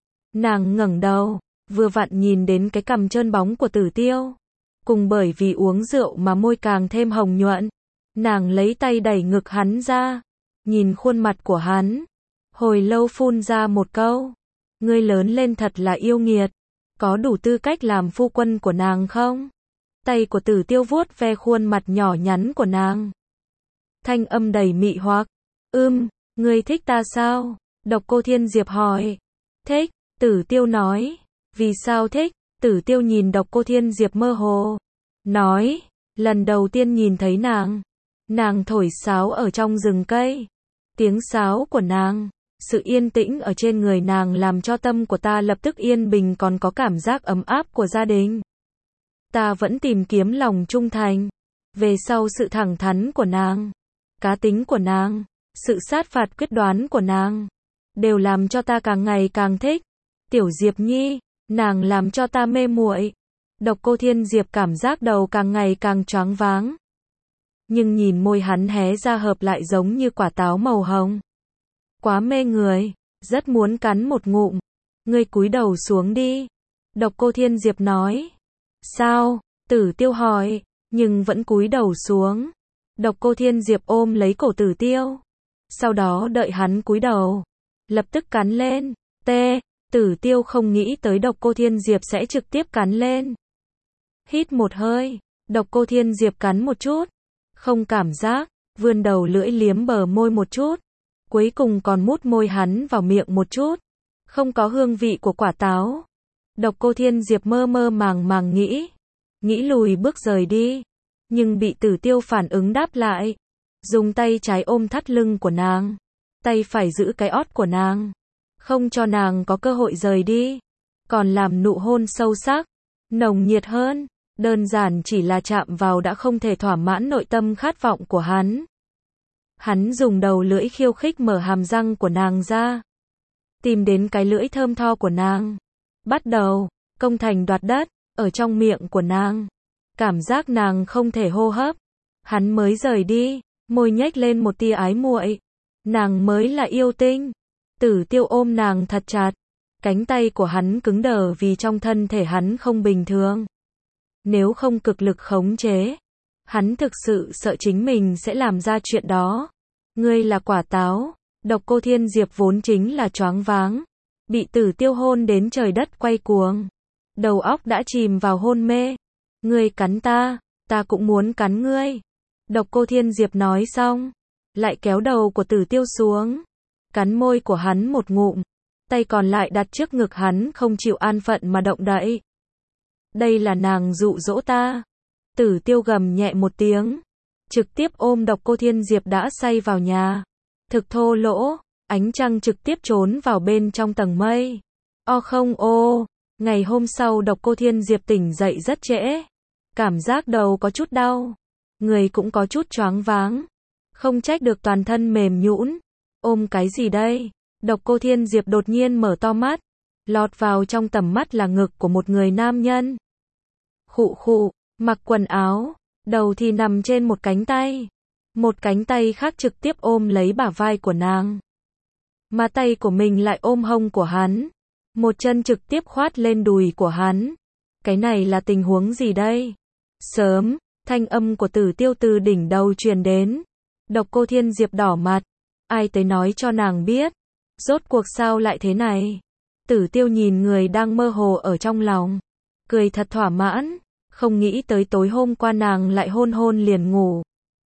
Nàng ngẩng đầu, vừa vặn nhìn đến cái cằm trơn bóng của Tử Tiêu. Cùng bởi vì uống rượu mà môi càng thêm hồng nhuận. Nàng lấy tay đẩy ngực hắn ra, nhìn khuôn mặt của hắn. Hồi lâu phun ra một câu. Ngươi lớn lên thật là yêu nghiệt. Có đủ tư cách làm phu quân của nàng không? Tay của Tử Tiêu vuốt ve khuôn mặt nhỏ nhắn của nàng. Thanh âm đầy mị hoặc. Ưm, ngươi thích ta sao? Độc Cô Thiên Diệp hỏi. Thích, Tử Tiêu nói. Vì sao thích? Tử Tiêu nhìn Độc Cô Thiên Diệp mơ hồ. Nói, lần đầu tiên nhìn thấy nàng. Nàng thổi sáo ở trong rừng cây. Tiếng sáo của nàng, sự yên tĩnh ở trên người nàng làm cho tâm của ta lập tức yên bình còn có cảm giác ấm áp của gia đình. Ta vẫn tìm kiếm lòng trung thành. Về sau sự thẳng thắn của nàng, cá tính của nàng, sự sát phạt quyết đoán của nàng, đều làm cho ta càng ngày càng thích. Tiểu Diệp Nhi, nàng làm cho ta mê muội. Độc Cô Thiên Diệp cảm giác đầu càng ngày càng choáng váng. Nhưng nhìn môi hắn hé ra hợp lại giống như quả táo màu hồng. Quá mê người, rất muốn cắn một ngụm. Ngươi cúi đầu xuống đi. Độc Cô Thiên Diệp nói. Sao? Tử Tiêu hỏi, nhưng vẫn cúi đầu xuống. Độc Cô Thiên Diệp ôm lấy cổ Tử Tiêu. Sau đó đợi hắn cúi đầu. Lập tức cắn lên. Tê, Tử Tiêu không nghĩ tới Độc Cô Thiên Diệp sẽ trực tiếp cắn lên. Hít một hơi, Độc Cô Thiên Diệp cắn một chút. Không cảm giác, vươn đầu lưỡi liếm bờ môi một chút. Cuối cùng còn mút môi hắn vào miệng một chút. Không có hương vị của quả táo. Độc Cô Thiên Diệp mơ mơ màng màng nghĩ. Nghĩ lùi bước rời đi. Nhưng bị Tử Tiêu phản ứng đáp lại. Dùng tay trái ôm thắt lưng của nàng. Tay phải giữ cái ót của nàng. Không cho nàng có cơ hội rời đi. Còn làm nụ hôn sâu sắc. Nồng nhiệt hơn. Đơn giản chỉ là chạm vào đã không thể thỏa mãn nội tâm khát vọng của hắn. Hắn dùng đầu lưỡi khiêu khích mở hàm răng của nàng ra. Tìm đến cái lưỡi thơm tho của nàng. Bắt đầu, công thành đoạt đất, ở trong miệng của nàng. Cảm giác nàng không thể hô hấp. Hắn mới rời đi, môi nhếch lên một tia ái muội. Nàng mới là yêu tinh. Tử Tiêu ôm nàng thật chặt. Cánh tay của hắn cứng đờ vì trong thân thể hắn không bình thường. Nếu không cực lực khống chế, hắn thực sự sợ chính mình sẽ làm ra chuyện đó. Ngươi là quả táo. Độc Cô Thiên Diệp vốn chính là choáng váng. Bị Tử Tiêu hôn đến trời đất quay cuồng. Đầu óc đã chìm vào hôn mê. Ngươi cắn ta, ta cũng muốn cắn ngươi. Độc Cô Thiên Diệp nói xong, lại kéo đầu của Tử Tiêu xuống. Cắn môi của hắn một ngụm. tay còn lại đặt trước ngực hắn không chịu an phận mà động đậy. Đây là nàng dụ dỗ ta. Tử Tiêu gầm nhẹ một tiếng, trực tiếp ôm Độc Cô Thiên Diệp đã say vào nhà. Thực thô lỗ, ánh trăng trực tiếp trốn vào bên trong tầng mây. O không ô, ngày hôm sau Độc Cô Thiên Diệp tỉnh dậy rất trễ. Cảm giác đầu có chút đau, người cũng có chút choáng váng. Không trách được toàn thân mềm nhũn. Ôm cái gì đây? Độc Cô Thiên Diệp đột nhiên mở to mắt. Lọt vào trong tầm mắt là ngực của một người nam nhân. Khụ khụ, mặc quần áo, đầu thì nằm trên một cánh tay. Một cánh tay khác trực tiếp ôm lấy bả vai của nàng. Mà tay của mình lại ôm hông của hắn. Một chân trực tiếp khoát lên đùi của hắn. Cái này là tình huống gì đây? Sớm, thanh âm của Tử Tiêu từ đỉnh đầu truyền đến. Độc Cô Thiên Diệp đỏ mặt. Ai tới nói cho nàng biết? Rốt cuộc sao lại thế này? Tử Tiêu nhìn người đang mơ hồ ở trong lòng. Cười thật thỏa mãn. Không nghĩ tới tối hôm qua nàng lại hôn hôn liền ngủ.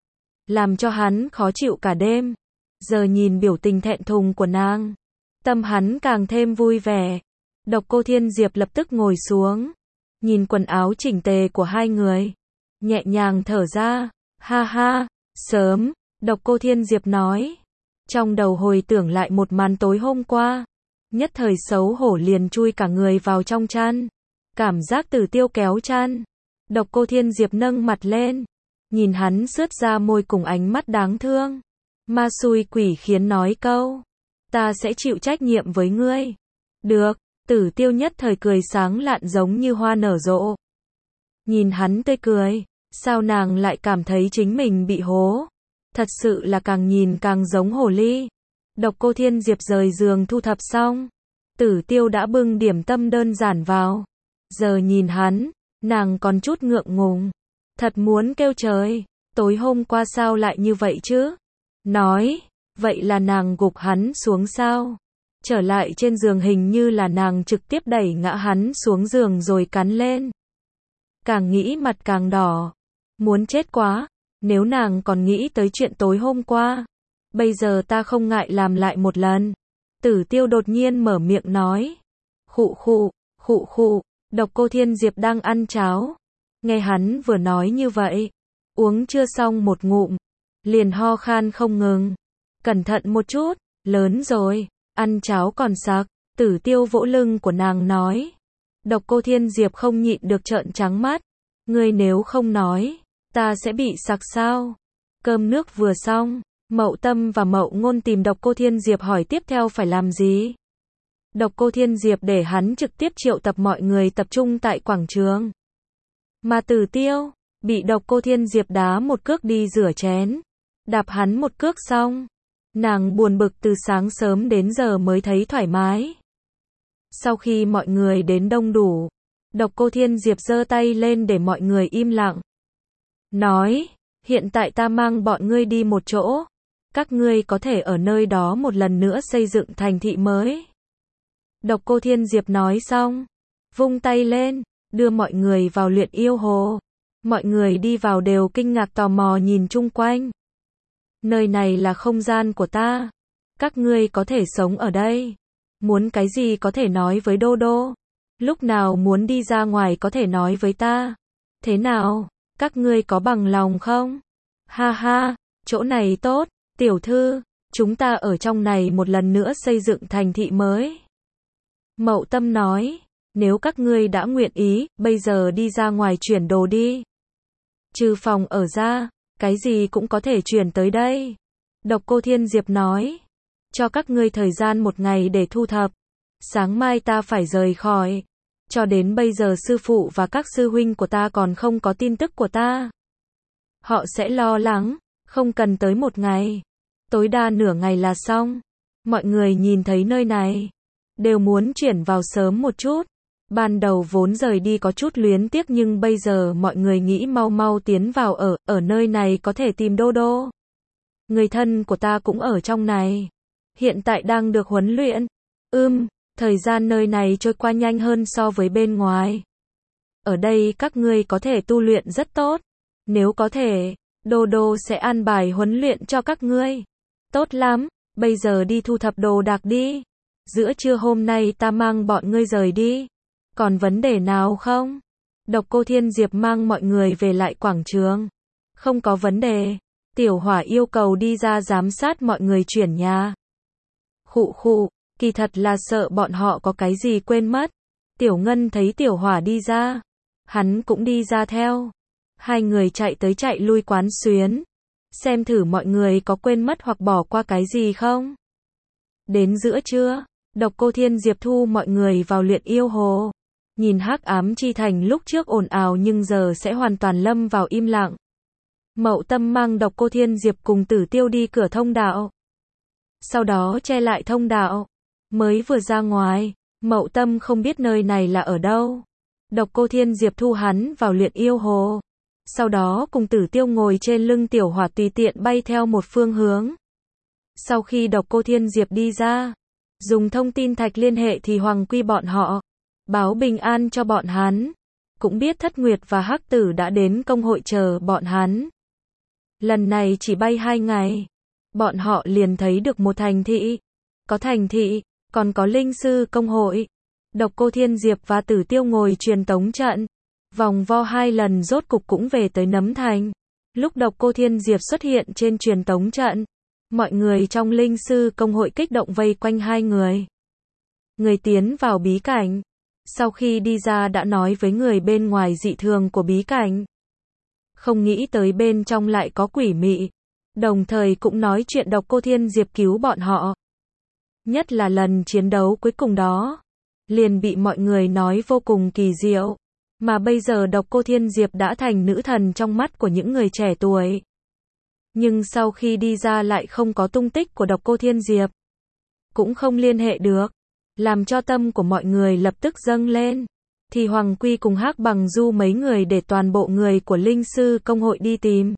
Làm cho hắn khó chịu cả đêm. Giờ nhìn biểu tình thẹn thùng của nàng. Tâm hắn càng thêm vui vẻ. Độc Cô Thiên Diệp lập tức ngồi xuống. Nhìn quần áo chỉnh tề của hai người. Nhẹ nhàng thở ra. Ha ha, sớm. Độc Cô Thiên Diệp nói. Trong đầu hồi tưởng lại một màn tối hôm qua. Nhất thời xấu hổ liền chui cả người vào trong chăn. Cảm giác Tử Tiêu kéo chăn. Độc Cô Thiên Diệp nâng mặt lên. Nhìn hắn sướt ra môi cùng ánh mắt đáng thương. Ma xui quỷ khiến nói câu. Ta sẽ chịu trách nhiệm với ngươi. Được. Tử Tiêu nhất thời cười sáng lạn giống như hoa nở rộ. Nhìn hắn tươi cười. Sao nàng lại cảm thấy chính mình bị hố. Thật sự là càng nhìn càng giống hồ ly. Độc Cô Thiên Diệp rời giường thu thập xong. Tử Tiêu đã bưng điểm tâm đơn giản vào. Giờ nhìn hắn, nàng còn chút ngượng ngùng. Thật muốn kêu trời. Tối hôm qua sao lại như vậy chứ? Nói, vậy là nàng gục hắn xuống sao? Trở lại trên giường hình như là nàng trực tiếp đẩy ngã hắn xuống giường rồi cắn lên. Càng nghĩ mặt càng đỏ. Muốn chết quá. Nếu nàng còn nghĩ tới chuyện tối hôm qua. Bây giờ ta không ngại làm lại một lần. Tử Tiêu đột nhiên mở miệng nói. Khụ khụ, khụ khụ. Độc Cô Thiên Diệp đang ăn cháo. Nghe hắn vừa nói như vậy. Uống chưa xong một ngụm. Liền ho khan không ngừng. Cẩn thận một chút. Lớn rồi. Ăn cháo còn sặc. Tử Tiêu vỗ lưng của nàng nói. Độc Cô Thiên Diệp không nhịn được trợn trắng mắt. Ngươi nếu không nói. Ta sẽ bị sặc sao? Cơm nước vừa xong. Mậu Tâm và Mậu Ngôn tìm Độc Cô Thiên Diệp hỏi tiếp theo phải làm gì. Độc Cô Thiên Diệp để hắn trực tiếp triệu tập mọi người tập trung tại quảng trường. Mà Tử Tiêu, bị Độc Cô Thiên Diệp đá một cước đi rửa chén. Đạp hắn một cước xong. Nàng buồn bực từ sáng sớm đến giờ mới thấy thoải mái. Sau khi mọi người đến đông đủ, Độc Cô Thiên Diệp giơ tay lên để mọi người im lặng. Nói, hiện tại ta mang bọn ngươi đi một chỗ. Các ngươi có thể ở nơi đó một lần nữa xây dựng thành thị mới. Độc Cô Thiên Diệp nói xong. Vung tay lên, đưa mọi người vào luyện yêu hồ. Mọi người đi vào đều kinh ngạc tò mò nhìn chung quanh. Nơi này là không gian của ta. Các ngươi có thể sống ở đây. Muốn cái gì có thể nói với Đô Đô. Lúc nào muốn đi ra ngoài có thể nói với ta. Thế nào? Các ngươi có bằng lòng không? Ha ha, chỗ này tốt, tiểu thư, chúng ta ở trong này một lần nữa xây dựng thành thị mới. Mậu Tâm nói, nếu các ngươi đã nguyện ý, bây giờ đi ra ngoài chuyển đồ đi. Trừ phòng ở ra, cái gì cũng có thể chuyển tới đây. Độc Cô Thiên Diệp nói, cho các ngươi thời gian một ngày để thu thập. Sáng mai ta phải rời khỏi. Cho đến bây giờ sư phụ và các sư huynh của ta còn không có tin tức của ta. Họ sẽ lo lắng, không cần tới một ngày. Tối đa nửa ngày là xong. Mọi người nhìn thấy nơi này, đều muốn chuyển vào sớm một chút. Ban đầu vốn rời đi có chút luyến tiếc nhưng bây giờ mọi người nghĩ mau mau tiến vào ở, ở nơi này có thể tìm Đô Đô. Người thân của ta cũng ở trong này. Hiện tại đang được huấn luyện. Ưm. Thời gian nơi này trôi qua nhanh hơn so với bên ngoài. Ở đây các ngươi có thể tu luyện rất tốt. Nếu có thể, Đô Đô sẽ an bài huấn luyện cho các ngươi. Tốt lắm, bây giờ đi thu thập đồ đạc đi. giữa trưa hôm nay ta mang bọn ngươi rời đi. Còn vấn đề nào không? Độc Cô Thiên Diệp mang mọi người về lại quảng trường. Không có vấn đề. Tiểu Hỏa yêu cầu đi ra giám sát mọi người chuyển nhà. Khụ khụ, kỳ thật là sợ bọn họ có cái gì quên mất. Tiểu Ngân thấy Tiểu Hỏa đi ra, hắn cũng đi ra theo. Hai người chạy tới chạy lui quán xuyến, xem thử mọi người có quên mất hoặc bỏ qua cái gì không. Đến giữa trưa, Độc Cô Thiên Diệp thu mọi người vào luyện yêu hồ. Nhìn Hắc Ám Chi Thành lúc trước ồn ào nhưng giờ sẽ hoàn toàn lâm vào im lặng. Mậu Tâm mang Độc Cô Thiên Diệp cùng Tử Tiêu đi cửa thông đạo. Sau đó che lại thông đạo. Mới vừa ra ngoài, Mậu Tâm không biết nơi này là ở đâu. Độc Cô Thiên Diệp thu hắn vào luyện yêu hồ. Sau đó cùng Tử Tiêu ngồi trên lưng Tiểu Hỏa tùy tiện bay theo một phương hướng. Sau khi Độc Cô Thiên Diệp đi ra, dùng thông tin thạch liên hệ thì Hoàng Quy bọn họ, báo bình an cho bọn hắn. Cũng biết Thất Nguyệt và Hắc Tử đã đến công hội chờ bọn hắn. Lần này chỉ bay hai ngày, bọn họ liền thấy được một thành thị. Có thành thị, còn có linh sư công hội. Độc Cô Thiên Diệp và Tử Tiêu ngồi truyền tống trận. Vòng vo hai lần rốt cục cũng về tới Nấm Thành. Lúc Độc Cô Thiên Diệp xuất hiện trên truyền tống trận, mọi người trong linh sư công hội kích động vây quanh hai người. Người tiến vào bí cảnh. Sau khi đi ra đã nói với người bên ngoài dị thường của bí cảnh. Không nghĩ tới bên trong lại có quỷ mị. Đồng thời cũng nói chuyện Độc Cô Thiên Diệp cứu bọn họ. Nhất là lần chiến đấu cuối cùng đó. Liền bị mọi người nói vô cùng kỳ diệu. Mà bây giờ Độc Cô Thiên Diệp đã thành nữ thần trong mắt của những người trẻ tuổi. Nhưng sau khi đi ra lại không có tung tích của Độc Cô Thiên Diệp. Cũng không liên hệ được. Làm cho tâm của mọi người lập tức dâng lên. Thì Hoàng Quy cùng Hắc Bằng Du mấy người để toàn bộ người của linh sư công hội đi tìm.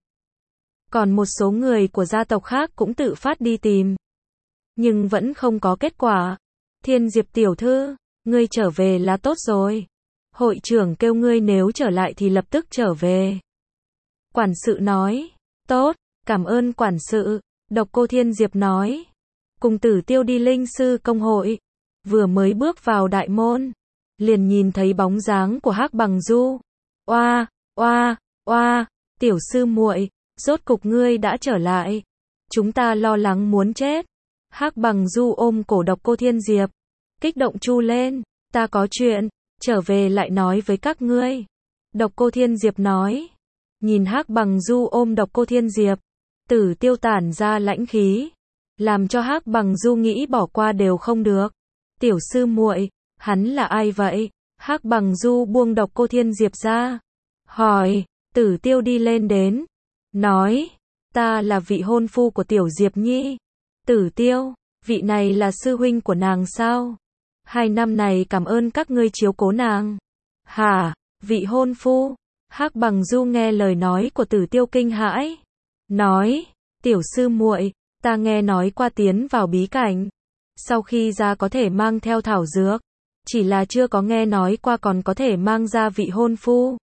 Còn một số người của gia tộc khác cũng tự phát đi tìm. Nhưng vẫn không có kết quả. Thiên Diệp tiểu thư, ngươi trở về là tốt rồi. Hội trưởng kêu ngươi nếu trở lại thì lập tức trở về. Quản sự nói, tốt, cảm ơn quản sự. Độc Cô Thiên Diệp nói, cùng Tử Tiêu đi linh sư công hội. Vừa mới bước vào đại môn, liền nhìn thấy bóng dáng của Hắc Bằng Du. Oa, oa, oa, tiểu sư muội, rốt cục ngươi đã trở lại. Chúng ta lo lắng muốn chết. Hắc Bằng Du ôm cổ Độc Cô Thiên Diệp, kích động chu lên, ta có chuyện, trở về lại nói với các ngươi. Độc Cô Thiên Diệp nói, nhìn Hắc Bằng Du ôm Độc Cô Thiên Diệp, Tử Tiêu tản ra lãnh khí, làm cho Hắc Bằng Du nghĩ bỏ qua đều không được. Tiểu sư muội, hắn là ai vậy? Hắc Bằng Du buông Độc Cô Thiên Diệp ra, hỏi. Tử Tiêu đi lên đến, nói, ta là vị hôn phu của Tiểu Diệp Nhi. Tử Tiêu, vị này là sư huynh của nàng sao? Hai năm này cảm ơn các ngươi chiếu cố nàng. Hả, vị hôn phu? Hắc Bằng Du nghe lời nói của Tử Tiêu kinh hãi, nói, tiểu sư muội, ta nghe nói qua tiến vào bí cảnh, sau khi ra có thể mang theo thảo dược, chỉ là chưa có nghe nói qua còn có thể mang ra vị hôn phu.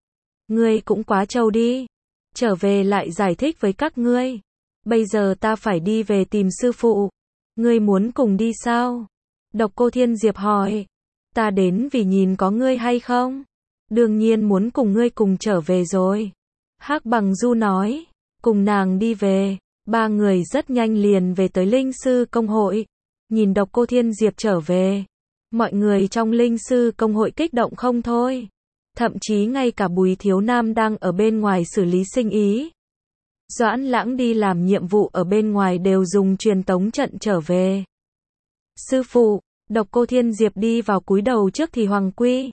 Ngươi cũng quá trâu đi, trở về lại giải thích với các ngươi. Bây giờ ta phải đi về tìm sư phụ, ngươi muốn cùng đi sao? Độc Cô Thiên Diệp hỏi, ta đến vì nhìn có ngươi hay không? Đương nhiên muốn cùng ngươi cùng trở về rồi. Hắc Bằng Du nói, cùng nàng đi về. Ba người rất nhanh liền về tới linh sư công hội. Nhìn Độc Cô Thiên Diệp trở về, mọi người trong linh sư công hội kích động không thôi. Thậm chí ngay cả Bùi Thiếu Nam đang ở bên ngoài xử lý sinh ý, Doãn Lãng đi làm nhiệm vụ ở bên ngoài đều dùng truyền tống trận trở về. Sư phụ, Độc Cô Thiên Diệp đi vào cúi đầu trước thì Hoàng Quy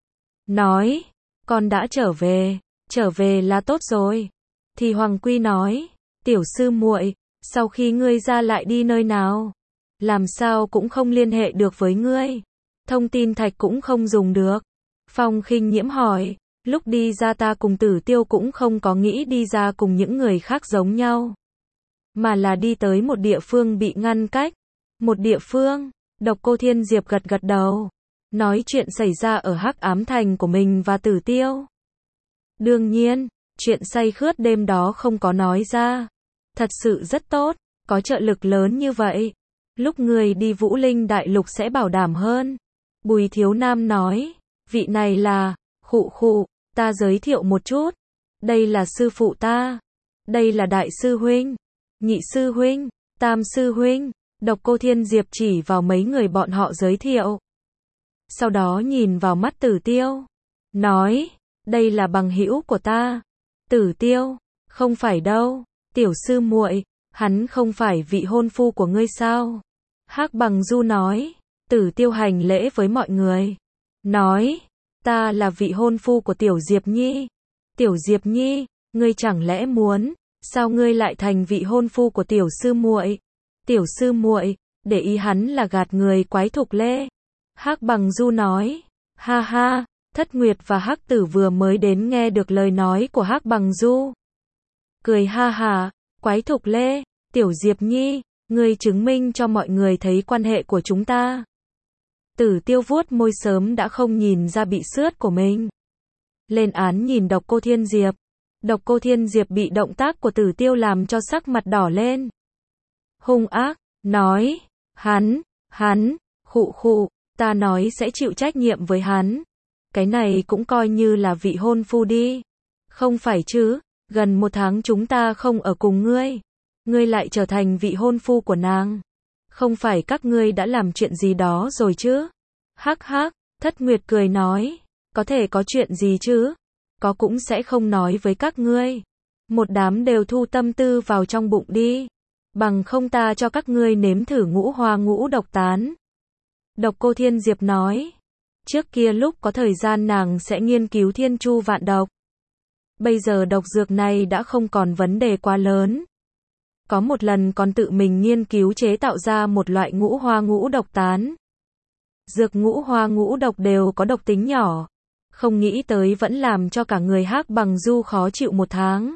nói, con đã trở về, trở về là tốt rồi. Thì Hoàng Quy nói, tiểu sư muội, sau khi ngươi ra lại đi nơi nào? Làm sao cũng không liên hệ được với ngươi. Thông tin thạch cũng không dùng được. Phong Khinh Nhiễm hỏi, lúc đi ra ta cùng Tử Tiêu cũng không có nghĩ đi ra cùng những người khác giống nhau, mà là đi tới một địa phương bị ngăn cách. Một địa phương? Độc Cô Thiên Diệp gật gật đầu, nói chuyện xảy ra ở Hắc Ám Thành của mình và Tử Tiêu. Đương nhiên, chuyện say khướt đêm đó không có nói ra. Thật sự rất tốt, có trợ lực lớn như vậy. Lúc ngươi đi Vũ Linh Đại Lục sẽ bảo đảm hơn. Bùi Thiếu Nam nói, vị này là, khụ khụ, ta giới thiệu một chút. Đây là sư phụ ta. Đây là đại sư huynh, nhị sư huynh, tam sư huynh. Độc Cô Thiên Diệp chỉ vào mấy người bọn họ giới thiệu. Sau đó nhìn vào mắt Tử Tiêu, nói, đây là bằng hữu của ta. Tử Tiêu, không phải đâu, tiểu sư muội, hắn không phải vị hôn phu của ngươi sao? Hắc Bằng Du nói. Tử Tiêu hành lễ với mọi người, nói, ta là vị hôn phu của Tiểu Diệp Nhi. Tiểu Diệp Nhi, ngươi chẳng lẽ muốn, sao ngươi lại thành vị hôn phu của tiểu sư muội? Tiểu sư muội, để ý hắn là gạt người quái thục lê. Hắc Bằng Du nói, ha ha, Thất Nguyệt và Hắc Tử vừa mới đến nghe được lời nói của Hắc Bằng Du. Cười ha ha, quái thục lê, Tiểu Diệp Nhi, ngươi chứng minh cho mọi người thấy quan hệ của chúng ta. Tử Tiêu vuốt môi sớm đã không nhìn ra bị sướt của mình. Lên án nhìn Độc Cô Thiên Diệp. Độc Cô Thiên Diệp bị động tác của Tử Tiêu làm cho sắc mặt đỏ lên. Hung ác, nói, hắn, hắn, khụ khụ, ta nói sẽ chịu trách nhiệm với hắn. Cái này cũng coi như là vị hôn phu đi. Không phải chứ, gần một tháng chúng ta không ở cùng ngươi. Ngươi lại trở thành vị hôn phu của nàng. Không phải các ngươi đã làm chuyện gì đó rồi chứ? Hắc hắc, Thất Nguyệt cười nói, có thể có chuyện gì chứ? Có cũng sẽ không nói với các ngươi. Một đám đều thu tâm tư vào trong bụng đi. Bằng không ta cho các ngươi nếm thử ngũ hoa ngũ độc tán. Độc Cô Thiên Diệp nói, trước kia lúc có thời gian nàng sẽ nghiên cứu thiên chu vạn độc. Bây giờ độc dược này đã không còn vấn đề quá lớn. Có một lần còn tự mình nghiên cứu chế tạo ra một loại ngũ hoa ngũ độc tán. Dược ngũ hoa ngũ độc đều có độc tính nhỏ. Không nghĩ tới vẫn làm cho cả người Hắc Bằng Du khó chịu một tháng.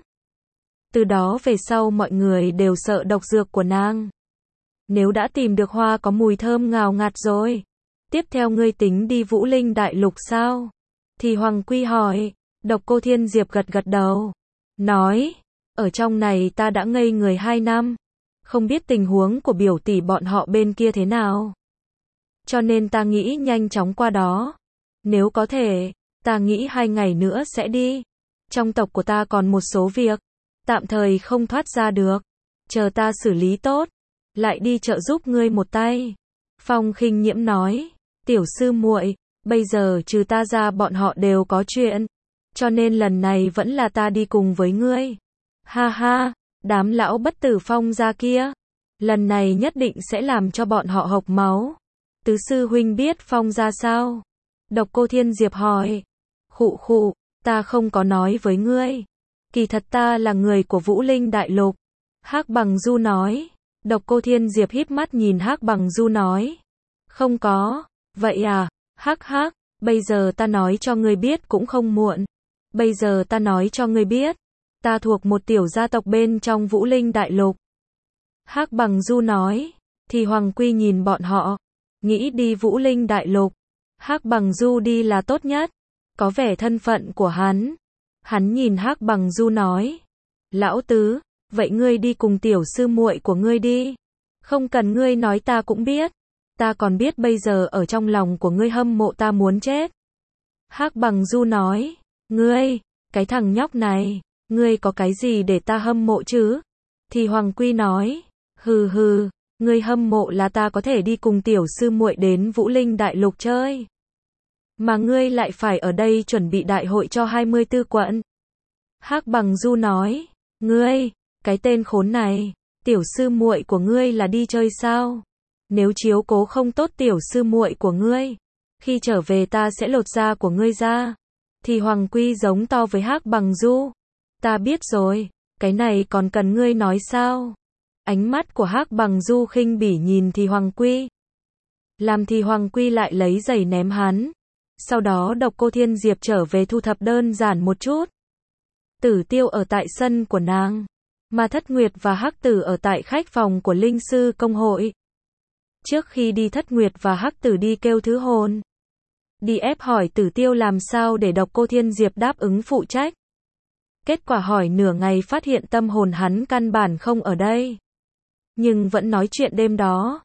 Từ đó về sau mọi người đều sợ độc dược của nàng. Nếu đã tìm được hoa có mùi thơm ngào ngạt rồi, tiếp theo ngươi tính đi Vũ Linh Đại Lục sao? Thì Hoàng Quy hỏi. Độc Cô Thiên Diệp gật gật đầu, nói, ở trong này ta đã ngây người hai năm, không biết tình huống của biểu tỷ bọn họ bên kia thế nào. Cho nên ta nghĩ nhanh chóng qua đó. Nếu có thể, ta nghĩ hai ngày nữa sẽ đi. Trong tộc của ta còn một số việc, tạm thời không thoát ra được. Chờ ta xử lý tốt, lại đi trợ giúp ngươi một tay. Phong Khinh Nhiễm nói, tiểu sư muội, bây giờ trừ ta ra bọn họ đều có chuyện. Cho nên lần này vẫn là ta đi cùng với ngươi. Ha ha, đám lão bất tử Phong gia kia. Lần này nhất định sẽ làm cho bọn họ hộc máu. Tứ sư huynh biết Phong gia sao? Độc Cô Thiên Diệp hỏi. Khụ khụ, ta không có nói với ngươi. Kỳ thật ta là người của Vũ Linh Đại Lục. Hắc Bằng Du nói. Độc Cô Thiên Diệp híp mắt nhìn Hắc Bằng Du nói. Không có, vậy à, hắc hắc, bây giờ ta nói cho ngươi biết cũng không muộn. Bây giờ ta nói cho ngươi biết, ta thuộc một tiểu gia tộc bên trong Vũ Linh Đại Lục. Hắc Bằng Du nói, thì Hoàng Quy nhìn bọn họ, nghĩ đi Vũ Linh Đại Lục. Hắc Bằng Du đi là tốt nhất, có vẻ thân phận của hắn. Hắn nhìn Hắc Bằng Du nói, lão tứ, vậy ngươi đi cùng tiểu sư muội của ngươi đi. Không cần ngươi nói ta cũng biết. Ta còn biết bây giờ ở trong lòng của ngươi hâm mộ ta muốn chết. Hắc Bằng Du nói, ngươi, cái thằng nhóc này, ngươi có cái gì để ta hâm mộ chứ? Thì Hoàng Quy nói, hừ hừ, ngươi hâm mộ là ta có thể đi cùng tiểu sư muội đến Vũ Linh Đại Lục chơi. Mà ngươi lại phải ở đây chuẩn bị đại hội cho hai mươi tư quận. Hắc Bằng Du nói, ngươi, cái tên khốn này, tiểu sư muội của ngươi là đi chơi sao? Nếu chiếu cố không tốt tiểu sư muội của ngươi, khi trở về ta sẽ lột da của ngươi ra. Thì Hoàng Quy giống to với Hắc Bằng Du, ta biết rồi, cái này còn cần ngươi nói sao? Ánh mắt của Hắc Bằng Du khinh bỉ nhìn Thì Hoàng Quy, làm Thì Hoàng Quy lại lấy giày ném hắn. Sau đó Độc Cô Thiên Diệp trở về thu thập đơn giản một chút. Tử Tiêu ở tại sân của nàng, mà Thất Nguyệt và Hắc Tử ở tại khách phòng của Linh Sư Công hội. Trước khi đi Thất Nguyệt và Hắc Tử đi kêu thứ hồn. Đi ép hỏi Tử Tiêu làm sao để Độc Cô Thiên Diệp đáp ứng phụ trách. Kết quả hỏi nửa ngày phát hiện tâm hồn hắn căn bản không ở đây. Nhưng vẫn nói chuyện đêm đó.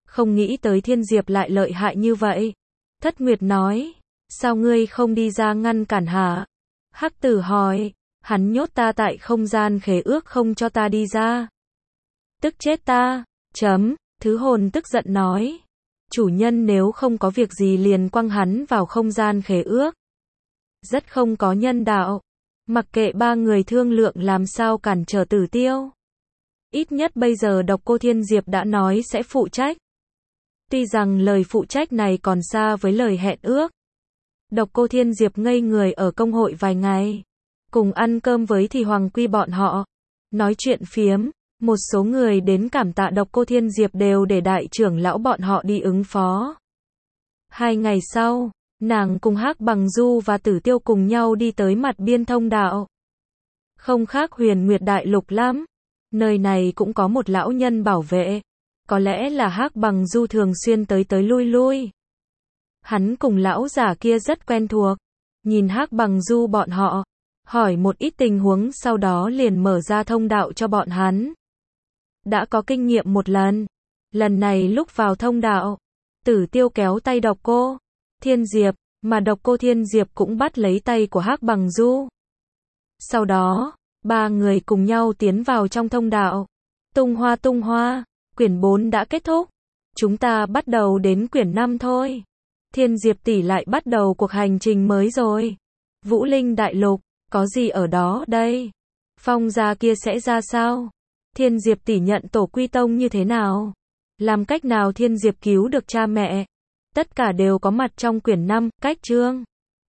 Không nghĩ tới Thiên Diệp lại lợi hại như vậy. Thất Nguyệt nói, sao ngươi không đi ra ngăn cản hả? Hắc Tử hỏi, hắn nhốt ta tại không gian khế ước không cho ta đi ra. Tức chết ta, chấm, Thứ Hồn tức giận nói. Chủ nhân nếu không có việc gì liền quăng hắn vào không gian khế ước. Rất không có nhân đạo. Mặc kệ ba người thương lượng làm sao cản trở Tử Tiêu. Ít nhất bây giờ Độc Cô Thiên Diệp đã nói sẽ phụ trách. Tuy rằng lời phụ trách này còn xa với lời hẹn ước. Độc Cô Thiên Diệp ngây người ở công hội vài ngày. Cùng ăn cơm với Thì Hoàng Quy bọn họ. Nói chuyện phiếm. Một số người đến cảm tạ Độc Cô Thiên Diệp đều để đại trưởng lão bọn họ đi ứng phó. Hai ngày sau, nàng cùng Hắc Bằng Du và Tử Tiêu cùng nhau đi tới mặt biên thông đạo. Không khác Huyền Nguyệt Đại Lục lắm. Nơi này cũng có một lão nhân bảo vệ. Có lẽ là Hắc Bằng Du thường xuyên tới tới lui lui. Hắn cùng lão giả kia rất quen thuộc. Nhìn Hắc Bằng Du bọn họ, hỏi một ít tình huống sau đó liền mở ra thông đạo cho bọn hắn. Đã có kinh nghiệm một lần. Lần này lúc vào thông đạo, Tử Tiêu kéo tay Độc Cô Thiên Diệp, mà Độc Cô Thiên Diệp cũng bắt lấy tay của Hắc Bằng Du. Sau đó, ba người cùng nhau tiến vào trong thông đạo. Tung hoa tung hoa, quyển bốn đã kết thúc. Chúng ta bắt đầu đến quyển năm thôi. Thiên Diệp tỷ lại bắt đầu cuộc hành trình mới rồi. Vũ Linh Đại Lục, có gì ở đó đây? Phong gia kia sẽ ra sao? Thiên Diệp tỷ nhận tổ quy tông như thế nào? Làm cách nào Thiên Diệp cứu được cha mẹ? Tất cả đều có mặt trong quyển năm, cách chương.